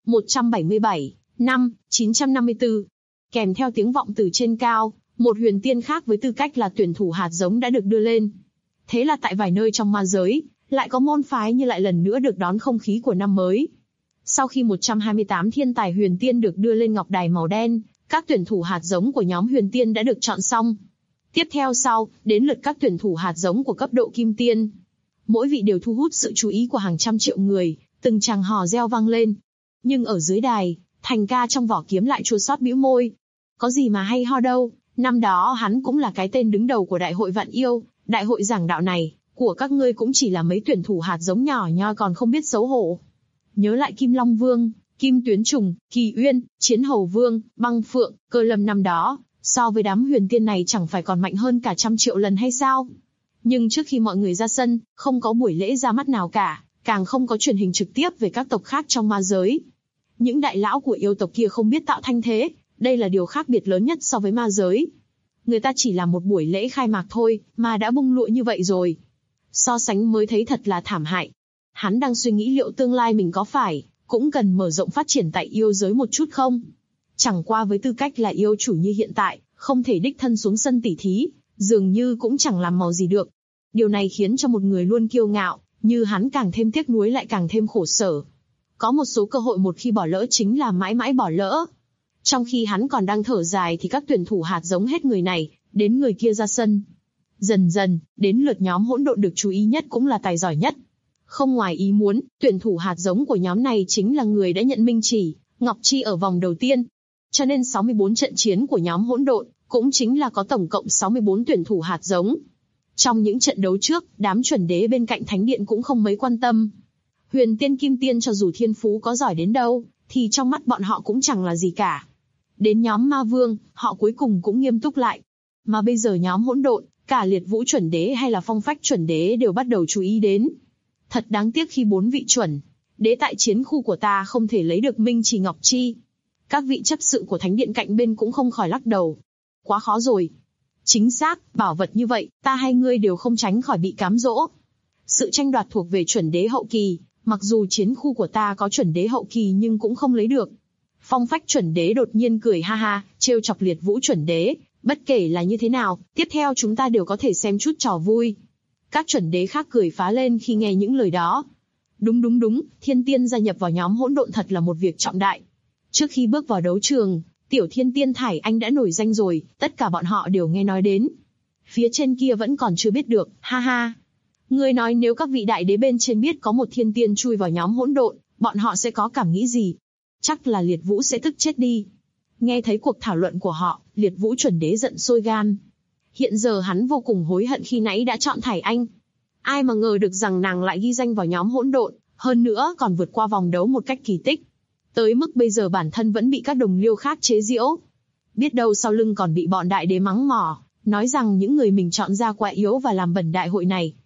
177, năm, 954. Kèm theo tiếng vọng từ trên cao, một huyền tiên khác với tư cách là tuyển thủ hạt giống đã được đưa lên. Thế là tại vài nơi trong ma giới, lại có môn phái như lại lần nữa được đón không khí của năm mới. Sau khi 128 thiên tài huyền tiên được đưa lên ngọc đài màu đen, các tuyển thủ hạt giống của nhóm huyền tiên đã được chọn xong. Tiếp theo đến lượt các tuyển thủ hạt giống của cấp độ kim tiên. Mỗi vị đều thu hút sự chú ý của hàng trăm triệu người, từng tràng hò reo vang lên. Nhưng ở dưới đài, Thành Ca trong vỏ kiếm lại chua xót bĩu môi. Có gì mà hay ho đâu, năm đó hắn cũng là cái tên đứng đầu của đại hội vạn yêu, đại hội giảng đạo này, của các ngươi cũng chỉ là mấy tuyển thủ hạt giống nhỏ nhoi còn không biết xấu hổ. Nhớ lại Kim Long Vương, Kim Tuyến Trùng, Kỳ Uyên, Chiến Hầu Vương, Băng Phượng, Cơ Lâm năm đó, so với đám huyền tiên này chẳng phải còn mạnh hơn cả 100 triệu lần hay sao? Nhưng trước khi mọi người ra sân, không có buổi lễ ra mắt nào cả, càng không có truyền hình trực tiếp về các tộc khác trong ma giới. Những đại lão của yêu tộc kia không biết tạo thanh thế, đây là điều khác biệt lớn nhất so với ma giới. Người ta chỉ là một buổi lễ khai mạc thôi, mà đã bung lụa như vậy rồi. So sánh mới thấy thật là thảm hại. Hắn đang suy nghĩ liệu tương lai mình có phải cũng cần mở rộng phát triển tại yêu giới một chút không? Chẳng qua với tư cách là yêu chủ như hiện tại, không thể đích thân xuống sân tỉ thí, dường như cũng chẳng làm màu gì được. Điều này khiến cho một người luôn kiêu ngạo, như hắn càng thêm tiếc nuối lại càng thêm khổ sở. Có một số cơ hội một khi bỏ lỡ chính là mãi mãi bỏ lỡ. Trong khi hắn còn đang thở dài thì các tuyển thủ hạt giống hết người này, đến người kia ra sân. Dần dần, đến lượt nhóm hỗn độn được chú ý nhất cũng là tài giỏi nhất. Không ngoài ý muốn, tuyển thủ hạt giống của nhóm này chính là người đã nhận minh chỉ, Ngọc Chi ở vòng đầu tiên. Cho nên 64 trận chiến của nhóm hỗn độn, cũng chính là có tổng cộng 64 tuyển thủ hạt giống. Trong những trận đấu trước, đám chuẩn đế bên cạnh thánh điện cũng không mấy quan tâm. Huyền tiên kim tiên cho dù thiên phú có giỏi đến đâu, thì trong mắt bọn họ cũng chẳng là gì cả. Đến nhóm ma vương, họ cuối cùng cũng nghiêm túc lại. Mà bây giờ nhóm hỗn độn, cả liệt vũ chuẩn đế hay là phong phách chuẩn đế đều bắt đầu chú ý đến. Thật đáng tiếc khi 4 vị chuẩn đế tại chiến khu của ta không thể lấy được minh chỉ Ngọc Chi. Các vị chấp sự của thánh điện cạnh bên cũng không khỏi lắc đầu. Quá khó rồi. Chính xác, bảo vật như vậy, ta hay ngươi đều không tránh khỏi bị cám dỗ. Sự tranh đoạt thuộc về chuẩn đế hậu kỳ, mặc dù chiến khu của ta có chuẩn đế hậu kỳ nhưng cũng không lấy được. Phong phách chuẩn đế đột nhiên cười ha ha, trêu chọc liệt vũ chuẩn đế. Bất kể là như thế nào, tiếp theo chúng ta đều có thể xem chút trò vui. Các chuẩn đế khác cười phá lên khi nghe những lời đó. Đúng, thiên tiên gia nhập vào nhóm hỗn độn thật là một việc trọng đại. Trước khi bước vào đấu trường, tiểu thiên tiên Thải Anh đã nổi danh rồi, tất cả bọn họ đều nghe nói đến. Phía trên kia vẫn còn chưa biết được, ha ha. Ngươi nói nếu các vị đại đế bên trên biết có một thiên tiên chui vào nhóm hỗn độn, bọn họ sẽ có cảm nghĩ gì? Chắc là liệt vũ sẽ tức chết đi. Nghe thấy cuộc thảo luận của họ, liệt vũ chuẩn đế giận sôi gan. Hiện giờ hắn vô cùng hối hận khi nãy đã chọn Thải Anh. Ai mà ngờ được rằng nàng lại ghi danh vào nhóm hỗn độn, hơn nữa còn vượt qua vòng đấu một cách kỳ tích. Tới mức bây giờ bản thân vẫn bị các đồng liêu khác chế giễu. Biết đâu sau lưng còn bị bọn đại đế mắng mỏ, nói rằng những người mình chọn ra quá yếu và làm bẩn đại hội này.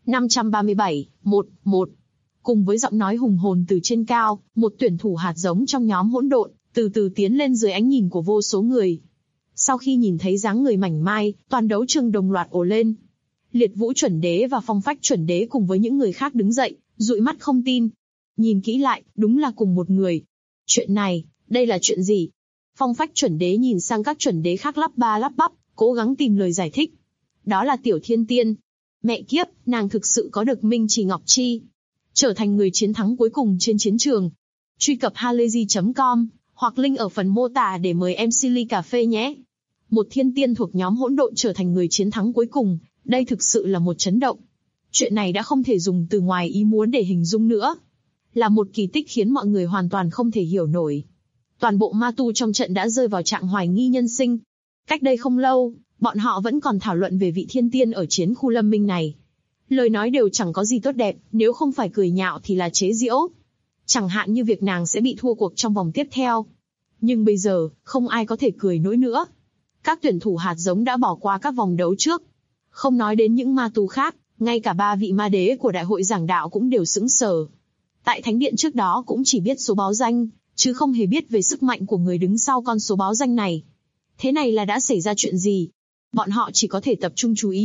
537, 1. Cùng với giọng nói hùng hồn từ trên cao, một tuyển thủ hạt giống trong nhóm hỗn độn, từ từ tiến lên dưới ánh nhìn của vô số người. Sau khi nhìn thấy dáng người mảnh mai, toàn đấu trường đồng loạt ồ lên. Liệt vũ chuẩn đế và phong phách chuẩn đế cùng với những người khác đứng dậy, dụi mắt không tin. Nhìn kỹ lại, đúng là cùng một người. Chuyện này, đây là chuyện gì? Phong phách chuẩn đế nhìn sang các chuẩn đế khác lắp ba lắp bắp, cố gắng tìm lời giải thích. Đó là tiểu thiên tiên. Mẹ kiếp, nàng thực sự có được minh chỉ Ngọc Chi, trở thành người chiến thắng cuối cùng trên chiến trường. Truy cập halayzi.com hoặc link ở phần mô tả để mời MC ly cà phê nhé. Một thiên tiên thuộc nhóm hỗn độn trở thành người chiến thắng cuối cùng, đây thực sự là một chấn động. Chuyện này đã không thể dùng từ ngoài ý muốn để hình dung nữa. Là một kỳ tích khiến mọi người hoàn toàn không thể hiểu nổi. Toàn bộ ma tu trong trận đã rơi vào trạng hoài nghi nhân sinh. Cách đây không lâu, bọn họ vẫn còn thảo luận về vị thiên tiên ở chiến khu lâm minh này. Lời nói đều chẳng có gì tốt đẹp, nếu không phải cười nhạo thì là chế giễu. Chẳng hạn như việc nàng sẽ bị thua cuộc trong vòng tiếp theo. Nhưng bây giờ, không ai có thể cười nổi nữa. Các tuyển thủ hạt giống đã bỏ qua các vòng đấu trước. Không nói đến những ma tu khác, ngay cả 3 vị ma đế của đại hội giảng đạo cũng đều sững sờ. Tại thánh điện trước đó cũng chỉ biết số báo danh, chứ không hề biết về sức mạnh của người đứng sau con số báo danh này. Thế này là đã xảy ra chuyện gì? Bọn họ chỉ có thể tập trung chú ý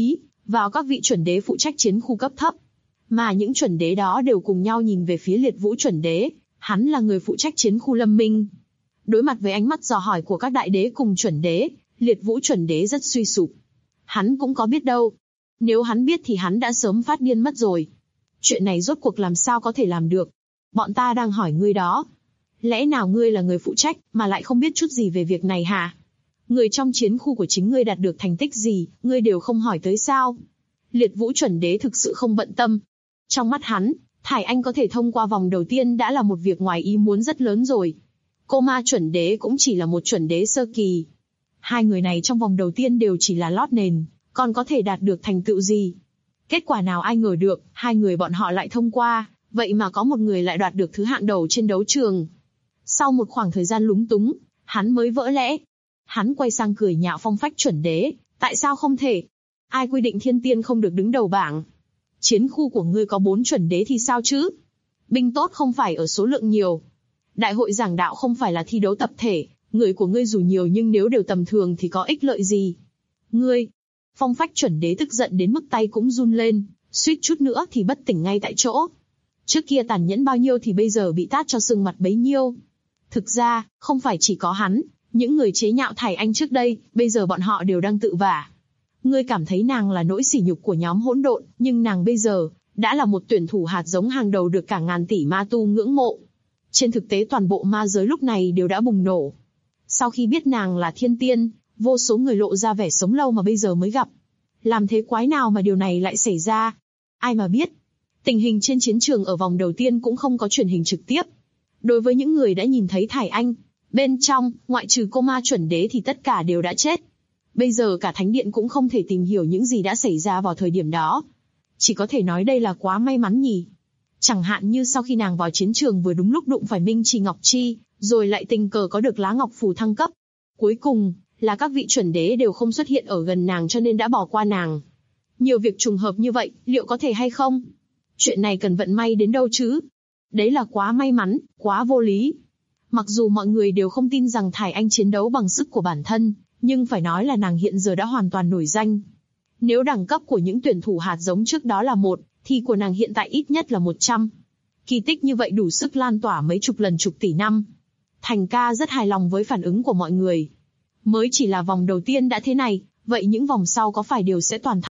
vào các vị chuẩn đế phụ trách chiến khu cấp thấp. Mà những chuẩn đế đó đều cùng nhau nhìn về phía Liệt Vũ chuẩn đế, hắn là người phụ trách chiến khu Lâm Minh. Đối mặt với ánh mắt dò hỏi của các đại đế cùng chuẩn đế, Liệt Vũ chuẩn đế rất suy sụp. Hắn cũng có biết đâu. Nếu hắn biết thì hắn đã sớm phát điên mất rồi. Chuyện này rốt cuộc làm sao có thể làm được? Bọn ta đang hỏi ngươi đó. Lẽ nào ngươi là người phụ trách mà lại không biết chút gì về việc này hả? Người trong chiến khu của chính ngươi đạt được thành tích gì, ngươi đều không hỏi tới sao? Liệt Vũ chuẩn đế thực sự không bận tâm. Trong mắt hắn, Thải Anh có thể thông qua vòng đầu tiên đã là một việc ngoài ý muốn rất lớn rồi. Cô Ma chuẩn đế cũng chỉ là một chuẩn đế sơ kỳ. Hai người này trong vòng đầu tiên đều chỉ là lót nền, còn có thể đạt được thành tựu gì? Kết quả nào ai ngờ được, hai người bọn họ lại thông qua, vậy mà có một người lại đoạt được thứ hạng đầu trên đấu trường. Sau một khoảng thời gian lúng túng, hắn mới vỡ lẽ. Hắn quay sang cười nhạo Phong Phách chuẩn đế, tại sao không thể? Ai quy định thiên tiên không được đứng đầu bảng? Chiến khu của ngươi có 4 chuẩn đế thì sao chứ? Binh tốt không phải ở số lượng nhiều. Đại hội giảng đạo không phải là thi đấu tập thể, người của ngươi dù nhiều nhưng nếu đều tầm thường thì có ích lợi gì? Ngươi! Phong Phách chuẩn đế tức giận đến mức tay cũng run lên, suýt chút nữa thì bất tỉnh ngay tại chỗ. Trước kia tàn nhẫn bao nhiêu thì bây giờ bị tát cho sưng mặt bấy nhiêu. Thực ra, không phải chỉ có hắn, những người chế nhạo Thải Anh trước đây, bây giờ bọn họ đều đang tự vả. Ngươi cảm thấy nàng là nỗi sỉ nhục của nhóm hỗn độn, nhưng nàng bây giờ đã là một tuyển thủ hạt giống hàng đầu được cả ngàn tỷ ma tu ngưỡng mộ. Trên thực tế toàn bộ ma giới lúc này đều đã bùng nổ. Sau khi biết nàng là thiên tiên, vô số người lộ ra vẻ sống lâu mà bây giờ mới gặp. Làm thế quái nào mà điều này lại xảy ra? Ai mà biết. Tình hình trên chiến trường ở vòng đầu tiên cũng không có truyền hình trực tiếp. Đối với những người đã nhìn thấy Thải Anh, bên trong, ngoại trừ cô Ma chuẩn đế thì tất cả đều đã chết. Bây giờ cả Thánh Điện cũng không thể tìm hiểu những gì đã xảy ra vào thời điểm đó. Chỉ có thể nói đây là quá may mắn nhỉ. Chẳng hạn như sau khi nàng vào chiến trường vừa đúng lúc đụng phải Minh Trì Ngọc Chi, rồi lại tình cờ có được lá ngọc phù thăng cấp. Cuối cùng, là các vị chuẩn đế đều không xuất hiện ở gần nàng cho nên đã bỏ qua nàng. Nhiều việc trùng hợp như vậy, liệu có thể hay không? Chuyện này cần vận may đến đâu chứ? Đấy là quá may mắn, quá vô lý. Mặc dù mọi người đều không tin rằng Thải Anh chiến đấu bằng sức của bản thân, nhưng phải nói là nàng hiện giờ đã hoàn toàn nổi danh. Nếu đẳng cấp của những tuyển thủ hạt giống trước đó là 1, thì của nàng hiện tại ít nhất là 100. Kỳ tích như vậy đủ sức lan tỏa mấy chục lần chục tỷ năm. Thành ca rất hài lòng với phản ứng của mọi người. Mới chỉ là vòng đầu tiên đã thế này, vậy những vòng sau có phải đều sẽ toàn thắng?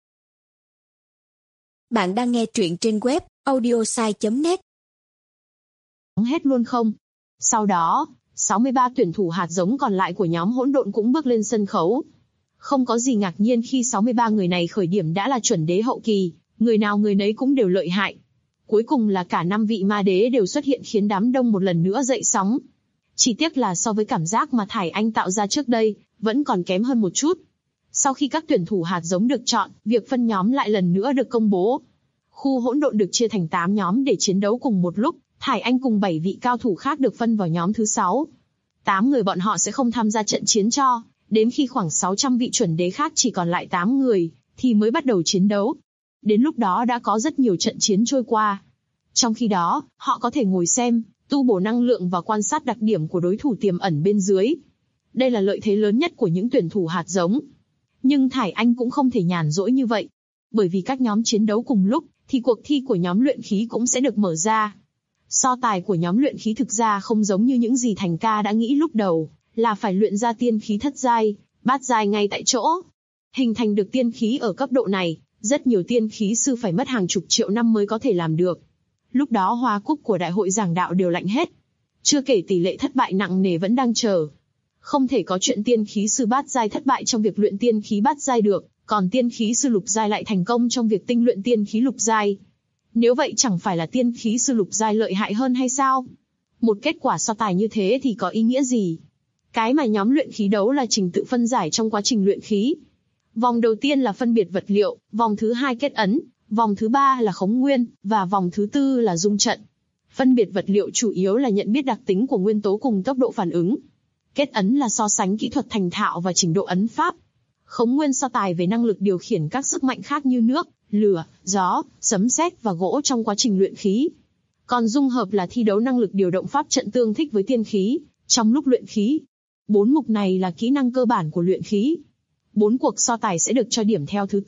Bạn đang nghe truyện trên web audiosai.net. Hết luôn không? Sau đó, 63 tuyển thủ hạt giống còn lại của nhóm hỗn độn cũng bước lên sân khấu. Không có gì ngạc nhiên khi 63 người này khởi điểm đã là chuẩn đế hậu kỳ, người nào người nấy cũng đều lợi hại. Cuối cùng là cả 5 vị ma đế đều xuất hiện khiến đám đông một lần nữa dậy sóng. Chỉ tiếc là so với cảm giác mà Thải Anh tạo ra trước đây, vẫn còn kém hơn một chút. Sau khi các tuyển thủ hạt giống được chọn, việc phân nhóm lại lần nữa được công bố. Khu hỗn độn được chia thành 8 nhóm để chiến đấu cùng một lúc, Thải Anh cùng 7 vị cao thủ khác được phân vào nhóm thứ 6. 8 người bọn họ sẽ không tham gia trận chiến cho, đến khi khoảng 600 vị chuẩn đế khác chỉ còn lại 8 người, thì mới bắt đầu chiến đấu. Đến lúc đó đã có rất nhiều trận chiến trôi qua. Trong khi đó, họ có thể ngồi xem, tu bổ năng lượng và quan sát đặc điểm của đối thủ tiềm ẩn bên dưới. Đây là lợi thế lớn nhất của những tuyển thủ hạt giống. Nhưng Thải Anh cũng không thể nhàn rỗi như vậy. Bởi vì các nhóm chiến đấu cùng lúc, thì cuộc thi của nhóm luyện khí cũng sẽ được mở ra. So tài của nhóm luyện khí thực ra không giống như những gì Thành ca đã nghĩ lúc đầu, là phải luyện ra tiên khí thất giai, bát giai ngay tại chỗ. Hình thành được tiên khí ở cấp độ này, rất nhiều tiên khí sư phải mất hàng chục triệu năm mới có thể làm được. Lúc đó hoa cúc của đại hội giảng đạo đều lạnh hết. Chưa kể tỷ lệ thất bại nặng nề vẫn đang chờ. Không thể có chuyện tiên khí sư bát giai thất bại trong việc luyện tiên khí bát giai được, còn tiên khí sư lục giai lại thành công trong việc tinh luyện tiên khí lục giai. Nếu vậy chẳng phải là tiên khí sư lục giai lợi hại hơn hay sao? Một kết quả so tài như thế thì có ý nghĩa gì? Cái mà nhóm luyện khí đấu là trình tự phân giải trong quá trình luyện khí. Vòng đầu tiên là phân biệt vật liệu, vòng thứ 2 kết ấn, vòng thứ 3 là khống nguyên, và vòng thứ 4 là dung trận. Phân biệt vật liệu chủ yếu là nhận biết đặc tính của nguyên tố cùng tốc độ phản ứng. Kết ấn là so sánh kỹ thuật thành thạo và trình độ ấn pháp. Khống nguyên so tài về năng lực điều khiển các sức mạnh khác như nước, lửa, gió, sấm sét và gỗ trong quá trình luyện khí. Còn dung hợp là thi đấu năng lực điều động pháp trận tương thích với tiên khí trong lúc luyện khí. 4 mục này là kỹ năng cơ bản của luyện khí. 4 cuộc so tài sẽ được cho điểm theo thứ tự,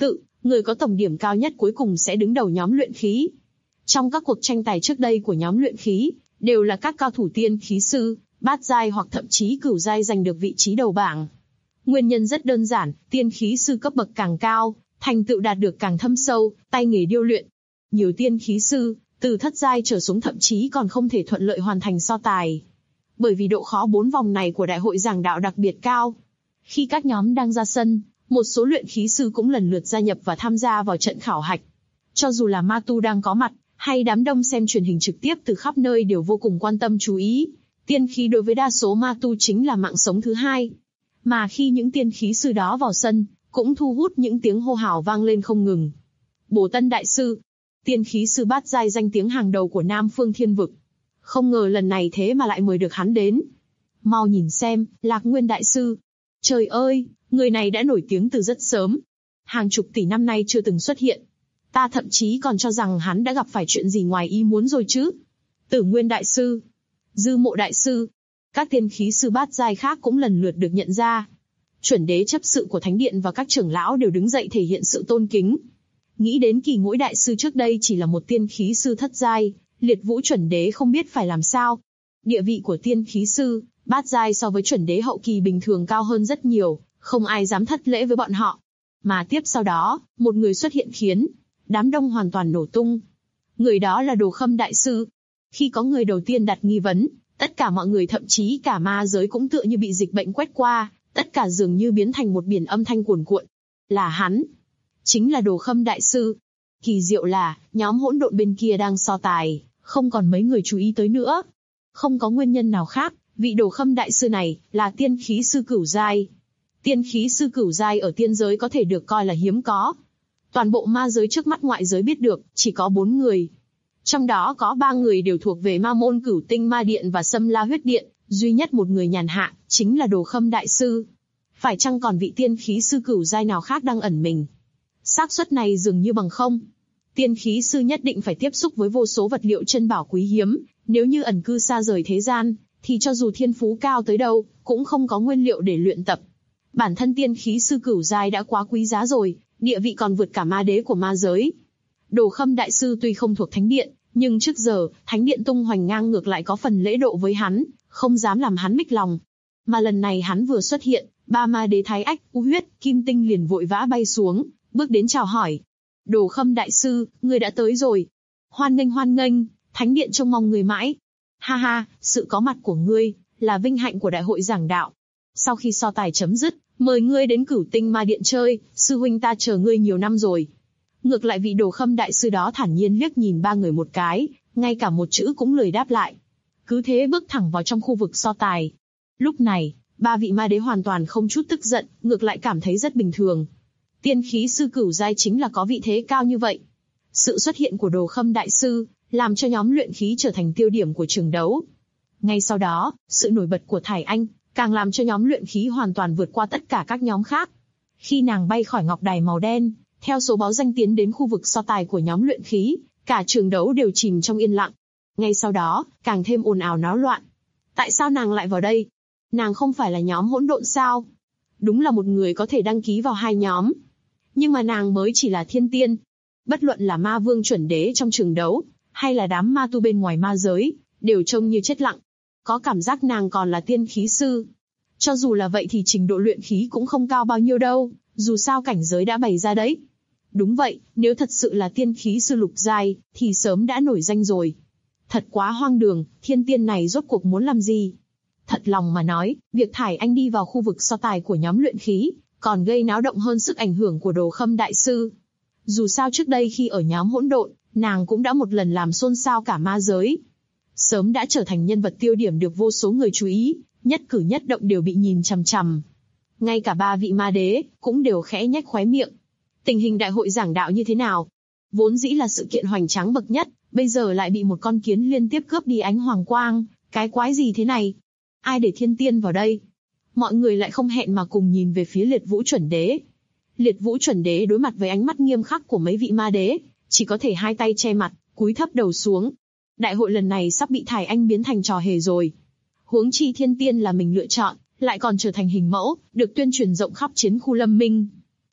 Người có tổng điểm cao nhất cuối cùng sẽ đứng đầu nhóm luyện khí. Trong các cuộc tranh tài trước đây của nhóm luyện khí, đều là các cao thủ tiên khí sư, bát giai hoặc thậm chí cửu giai giành được vị trí đầu bảng. Nguyên nhân rất đơn giản, tiên khí sư cấp bậc càng cao, thành tựu đạt được càng thâm sâu, tay nghề điêu luyện. Nhiều tiên khí sư, từ thất giai trở xuống thậm chí còn không thể thuận lợi hoàn thành so tài. Bởi vì độ khó 4 vòng này của đại hội giảng đạo đặc biệt cao. Khi các nhóm đang ra sân, một số luyện khí sư cũng lần lượt gia nhập và tham gia vào trận khảo hạch. Cho dù là ma tu đang có mặt, hay đám đông xem truyền hình trực tiếp từ khắp nơi đều vô cùng quan tâm chú ý. Tiên khí đối với đa số ma tu chính là mạng sống thứ hai. Mà khi những tiên khí sư đó vào sân, cũng thu hút những tiếng hô hào vang lên không ngừng. Bồ Tân Đại Sư, tiên khí sư bát giai danh tiếng hàng đầu của Nam Phương Thiên Vực. Không ngờ lần này thế mà lại mời được hắn đến. Mau nhìn xem, Lạc Nguyên Đại Sư. Trời ơi, người này đã nổi tiếng từ rất sớm. Hàng chục tỷ năm nay chưa từng xuất hiện. Ta thậm chí còn cho rằng hắn đã gặp phải chuyện gì ngoài ý muốn rồi chứ. Tử Nguyên Đại Sư, Dư Mộ Đại Sư, các tiên khí sư bát giai khác cũng lần lượt được nhận ra. Chuẩn đế chấp sự của Thánh Điện và các trưởng lão đều đứng dậy thể hiện sự tôn kính. Nghĩ đến Kỳ Ngũi Đại Sư trước đây chỉ là một tiên khí sư thất giai, Liệt Vũ chuẩn đế không biết phải làm sao. Địa vị của tiên khí sư bát giai so với chuẩn đế hậu kỳ bình thường cao hơn rất nhiều, không ai dám thất lễ với bọn họ. Mà tiếp sau đó, một người xuất hiện khiến đám đông hoàn toàn nổ tung. Người đó là Đồ Khâm Đại Sư. Khi có người đầu tiên đặt nghi vấn, tất cả mọi người thậm chí cả ma giới cũng tựa như bị dịch bệnh quét qua, tất cả dường như biến thành một biển âm thanh cuồn cuộn. Là hắn. Chính là Đồ Khâm Đại Sư. Kỳ diệu là, nhóm hỗn độn bên kia đang so tài, không còn mấy người chú ý tới nữa. Không có nguyên nhân nào khác, vị Đồ Khâm Đại Sư này là tiên khí sư cửu giai. Tiên khí sư cửu giai ở tiên giới có thể được coi là hiếm có. Toàn bộ ma giới trước mắt ngoại giới biết được, chỉ có 4 người. Trong đó có 3 người đều thuộc về ma môn Cửu Tinh Ma Điện và Sâm La Huyết Điện, duy nhất một người nhàn hạ, chính là Đồ Khâm Đại Sư. Phải chăng còn vị tiên khí sư cửu giai nào khác đang ẩn mình? Xác suất này dường như bằng không. Tiên khí sư nhất định phải tiếp xúc với vô số vật liệu chân bảo quý hiếm, nếu như ẩn cư xa rời thế gian, thì cho dù thiên phú cao tới đâu, cũng không có nguyên liệu để luyện tập. Bản thân tiên khí sư cửu giai đã quá quý giá rồi, địa vị còn vượt cả ma đế của ma giới. Đồ Khâm Đại Sư tuy không thuộc Thánh Điện, nhưng trước giờ, Thánh Điện tung hoành ngang ngược lại có phần lễ độ với hắn, không dám làm hắn mích lòng. Mà lần này hắn vừa xuất hiện, 3 ma đế Thái Ách, U Huyết, Kim Tinh liền vội vã bay xuống, bước đến chào hỏi. Đồ Khâm Đại Sư, ngươi đã tới rồi. Hoan nghênh, Thánh Điện trông mong ngươi mãi. Ha ha, sự có mặt của ngươi là vinh hạnh của đại hội giảng đạo. Sau khi so tài chấm dứt, mời ngươi đến Cửu Tinh Ma Điện chơi, sư huynh ta chờ ngươi nhiều năm rồi. Ngược lại vị Đồ Khâm Đại Sư đó thản nhiên liếc nhìn 3 người một cái, ngay cả một chữ cũng lười đáp lại. Cứ thế bước thẳng vào trong khu vực so tài. Lúc này, 3 vị ma đế hoàn toàn không chút tức giận, ngược lại cảm thấy rất bình thường. Tiên khí sư cửu giai chính là có vị thế cao như vậy. Sự xuất hiện của Đồ Khâm Đại Sư làm cho nhóm luyện khí trở thành tiêu điểm của trường đấu. Ngay sau đó, sự nổi bật của Thải Anh càng làm cho nhóm luyện khí hoàn toàn vượt qua tất cả các nhóm khác. Khi nàng bay khỏi ngọc đài màu đen, theo số báo danh tiến đến khu vực so tài của nhóm luyện khí, cả trường đấu đều chìm trong yên lặng. Ngay sau đó, càng thêm ồn ào náo loạn. Tại sao nàng lại vào đây? Nàng không phải là nhóm hỗn độn sao? Đúng là một người có thể đăng ký vào 2 nhóm. Nhưng mà nàng mới chỉ là thiên tiên. Bất luận là ma vương chuẩn đế trong trường đấu, hay là đám ma tu bên ngoài ma giới, đều trông như chết lặng. Có cảm giác nàng còn là tiên khí sư. Cho dù là vậy thì trình độ luyện khí cũng không cao bao nhiêu đâu, dù sao cảnh giới đã bày ra đấy. Đúng vậy, nếu thật sự là tiên khí sư lục giai, thì sớm đã nổi danh rồi. Thật quá hoang đường, thiên tiên này rốt cuộc muốn làm gì? Thật lòng mà nói, việc Thải Anh đi vào khu vực so tài của nhóm luyện khí, còn gây náo động hơn sức ảnh hưởng của Đồ Khâm Đại Sư. Dù sao trước đây khi ở nhóm hỗn độn, nàng cũng đã một lần làm xôn xao cả ma giới. Sớm đã trở thành nhân vật tiêu điểm được vô số người chú ý, nhất cử nhất động đều bị nhìn chằm chằm. Ngay cả 3 vị ma đế, cũng đều khẽ nhếch khóe miệng. Tình hình đại hội giảng đạo như thế nào? Vốn dĩ là sự kiện hoành tráng bậc nhất, bây giờ lại bị một con kiến liên tiếp cướp đi ánh hoàng quang, cái quái gì thế này? Ai để thiên tiên vào đây? Mọi người lại không hẹn mà cùng nhìn về phía Liệt Vũ chuẩn đế. Liệt Vũ chuẩn đế đối mặt với ánh mắt nghiêm khắc của mấy vị ma đế, chỉ có thể hai tay che mặt, cúi thấp đầu xuống. Đại hội lần này sắp bị Thải Anh biến thành trò hề rồi. Huống chi thiên tiên là mình lựa chọn, lại còn trở thành hình mẫu, được tuyên truyền rộng khắp chiến khu Lâm Minh.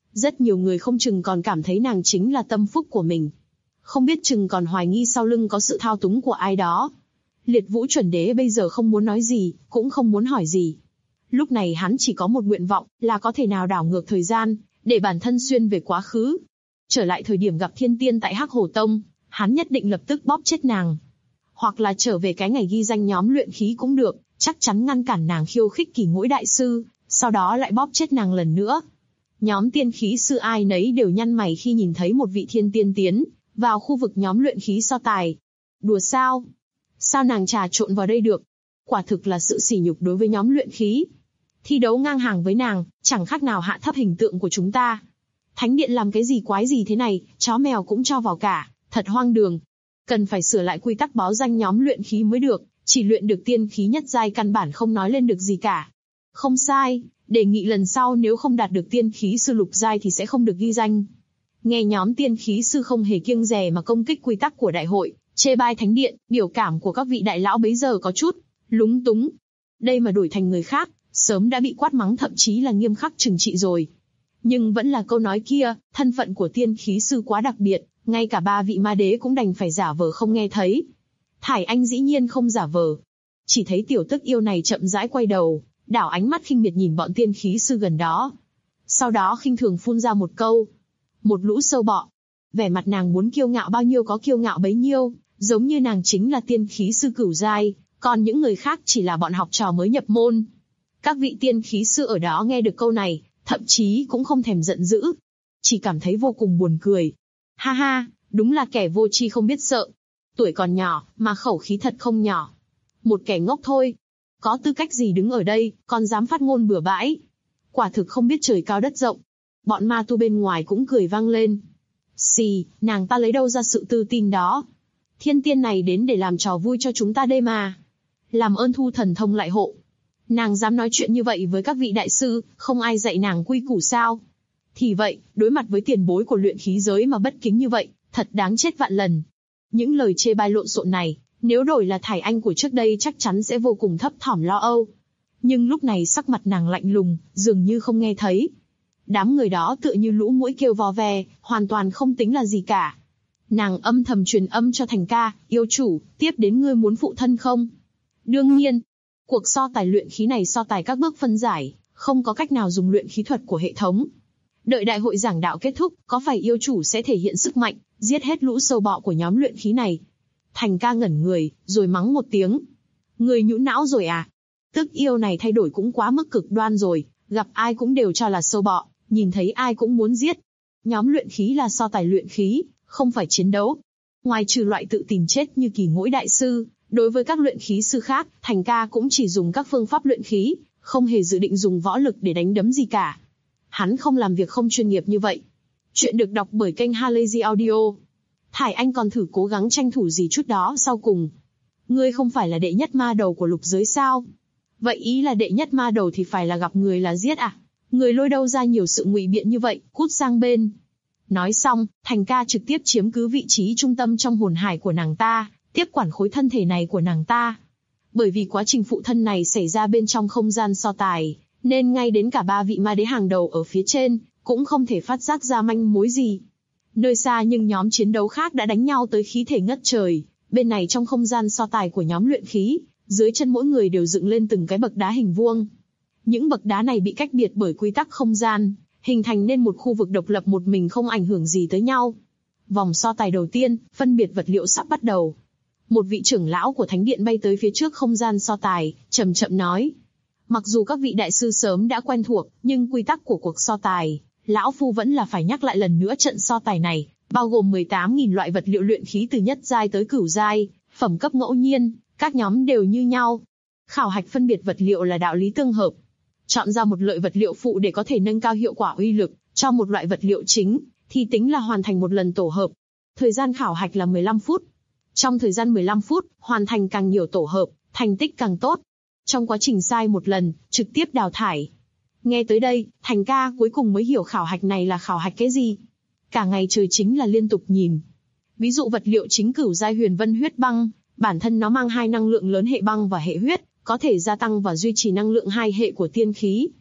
Rất nhiều người không chừng còn cảm thấy nàng chính là tâm phúc của mình. Không biết chừng còn hoài nghi sau lưng có sự thao túng của ai đó. Liệt Vũ chuẩn đế bây giờ không muốn nói gì, cũng không muốn hỏi gì. Lúc này hắn chỉ có một nguyện vọng, là có thể nào đảo ngược thời gian, để bản thân xuyên về quá khứ. Trở lại thời điểm gặp Thiên Tiên tại Hắc Hồ Tông, hắn nhất định lập tức bóp chết nàng. Hoặc là trở về cái ngày ghi danh nhóm luyện khí cũng được, chắc chắn ngăn cản nàng khiêu khích Kỳ Ngũi đại sư, sau đó lại bóp chết nàng lần nữa. Nhóm tiên khí sư ai nấy đều nhăn mày khi nhìn thấy một vị thiên tiên tiến vào khu vực nhóm luyện khí so tài. Đùa sao? Sao nàng trà trộn vào đây được? Quả thực là sự sỉ nhục đối với nhóm luyện khí. Thi đấu ngang hàng với nàng, chẳng khác nào hạ thấp hình tượng của chúng ta. Thánh điện làm cái gì quái gì thế này, chó mèo cũng cho vào cả, thật hoang đường. Cần phải sửa lại quy tắc báo danh nhóm luyện khí mới được, chỉ luyện được tiên khí nhất giai căn bản không nói lên được gì cả. Không sai, đề nghị lần sau nếu không đạt được tiên khí sư lục giai thì sẽ không được ghi danh. Nghe nhóm tiên khí sư không hề kiêng dè mà công kích quy tắc của đại hội, chê bai thánh điện, biểu cảm của các vị đại lão bấy giờ có chút lúng túng. Đây mà đổi thành người khác, sớm đã bị quát mắng thậm chí là nghiêm khắc trừng trị rồi. Nhưng vẫn là câu nói kia, thân phận của tiên khí sư quá đặc biệt, ngay cả 3 vị ma đế cũng đành phải giả vờ không nghe thấy. Thải Anh dĩ nhiên không giả vờ. Chỉ thấy tiểu tức yêu này chậm rãi quay đầu, đảo ánh mắt khinh miệt nhìn bọn tiên khí sư gần đó. Sau đó khinh thường phun ra một câu. Một lũ sâu bọ. Vẻ mặt nàng muốn kiêu ngạo bao nhiêu có kiêu ngạo bấy nhiêu, giống như nàng chính là tiên khí sư cửu giai, còn những người khác chỉ là bọn học trò mới nhập môn. Các vị tiên khí sư ở đó nghe được câu này, thậm chí cũng không thèm giận dữ, chỉ cảm thấy vô cùng buồn cười. Ha ha, đúng là kẻ vô tri không biết sợ. Tuổi còn nhỏ, mà khẩu khí thật không nhỏ. Một kẻ ngốc thôi. Có tư cách gì đứng ở đây, còn dám phát ngôn bừa bãi. Quả thực không biết trời cao đất rộng. Bọn ma tu bên ngoài cũng cười vang lên. Xì, nàng ta lấy đâu ra sự tự tin đó. Thiên tiên này đến để làm trò vui cho chúng ta đây mà. Làm ơn thu thần thông lại hộ. Nàng dám nói chuyện như vậy với các vị đại sư, không ai dạy nàng quy củ sao? Thì vậy, đối mặt với tiền bối của luyện khí giới mà bất kính như vậy, thật đáng chết vạn lần. Những lời chê bai lộn xộn này, nếu đổi là Thải Anh của trước đây chắc chắn sẽ vô cùng thấp thỏm lo âu. Nhưng lúc này sắc mặt nàng lạnh lùng, dường như không nghe thấy. Đám người đó tựa như lũ muỗi kêu vò ve, hoàn toàn không tính là gì cả. Nàng âm thầm truyền âm cho Thành ca, yêu chủ, tiếp đến ngươi muốn phụ thân không? Đương nhiên, cuộc so tài luyện khí này so tài các bước phân giải, không có cách nào dùng luyện khí thuật của hệ thống. Đợi đại hội giảng đạo kết thúc, có phải yêu chủ sẽ thể hiện sức mạnh, giết hết lũ sâu bọ của nhóm luyện khí này? Thành ca ngẩn người, rồi mắng một tiếng. Người nhũn não rồi à? Tức yêu này thay đổi cũng quá mức cực đoan rồi, gặp ai cũng đều cho là sâu bọ, nhìn thấy ai cũng muốn giết. Nhóm luyện khí là so tài luyện khí, không phải chiến đấu. Ngoài trừ loại tự tìm chết như Kỳ Ngũi đại sư, đối với các luyện khí sư khác, Thành ca cũng chỉ dùng các phương pháp luyện khí, không hề dự định dùng võ lực để đánh đấm gì cả. Hắn không làm việc không chuyên nghiệp như vậy. Chuyện được đọc bởi kênh Halazy Audio. Thải Anh còn thử cố gắng tranh thủ gì chút đó sau cùng. Ngươi không phải là đệ nhất ma đầu của lục giới sao? Vậy ý là đệ nhất ma đầu thì phải là gặp người là giết à? Người lôi đâu ra nhiều sự ngụy biện như vậy, cút sang bên. Nói xong, Thành ca trực tiếp chiếm cứ vị trí trung tâm trong hồn hải của nàng ta, tiếp quản khối thân thể này của nàng ta. Bởi vì quá trình phụ thân này xảy ra bên trong không gian so tài, nên ngay đến cả 3 vị ma đế hàng đầu ở phía trên, cũng không thể phát giác ra manh mối gì. Nơi xa nhưng nhóm chiến đấu khác đã đánh nhau tới khí thể ngất trời, bên này trong không gian so tài của nhóm luyện khí, dưới chân mỗi người đều dựng lên từng cái bậc đá hình vuông. Những bậc đá này bị cách biệt bởi quy tắc không gian, hình thành nên một khu vực độc lập một mình không ảnh hưởng gì tới nhau. Vòng so tài đầu tiên, phân biệt vật liệu sắp bắt đầu. Một vị trưởng lão của thánh điện bay tới phía trước không gian so tài, chậm chậm nói. Mặc dù các vị đại sư sớm đã quen thuộc, nhưng quy tắc của cuộc so tài, lão phu vẫn là phải nhắc lại lần nữa trận so tài này, bao gồm 18.000 loại vật liệu luyện khí từ nhất giai tới cửu giai, phẩm cấp ngẫu nhiên, các nhóm đều như nhau. Khảo hạch phân biệt vật liệu là đạo lý tương hợp. Chọn ra một lợi vật liệu phụ để có thể nâng cao hiệu quả uy lực, cho một loại vật liệu chính, thì tính là hoàn thành một lần tổ hợp. Thời gian khảo hạch là 15 phút. Trong thời gian 15 phút, hoàn thành càng nhiều tổ hợp, thành tích càng tốt. Trong quá trình sai một lần, trực tiếp đào thải. Nghe tới đây, Thành ca cuối cùng mới hiểu khảo hạch này là khảo hạch cái gì. Cả ngày trời chính là liên tục nhìn. Ví dụ vật liệu chính cửu giai huyền vân huyết băng, bản thân nó mang 2 năng lượng lớn hệ băng và hệ huyết, có thể gia tăng và duy trì năng lượng 2 hệ của tiên khí.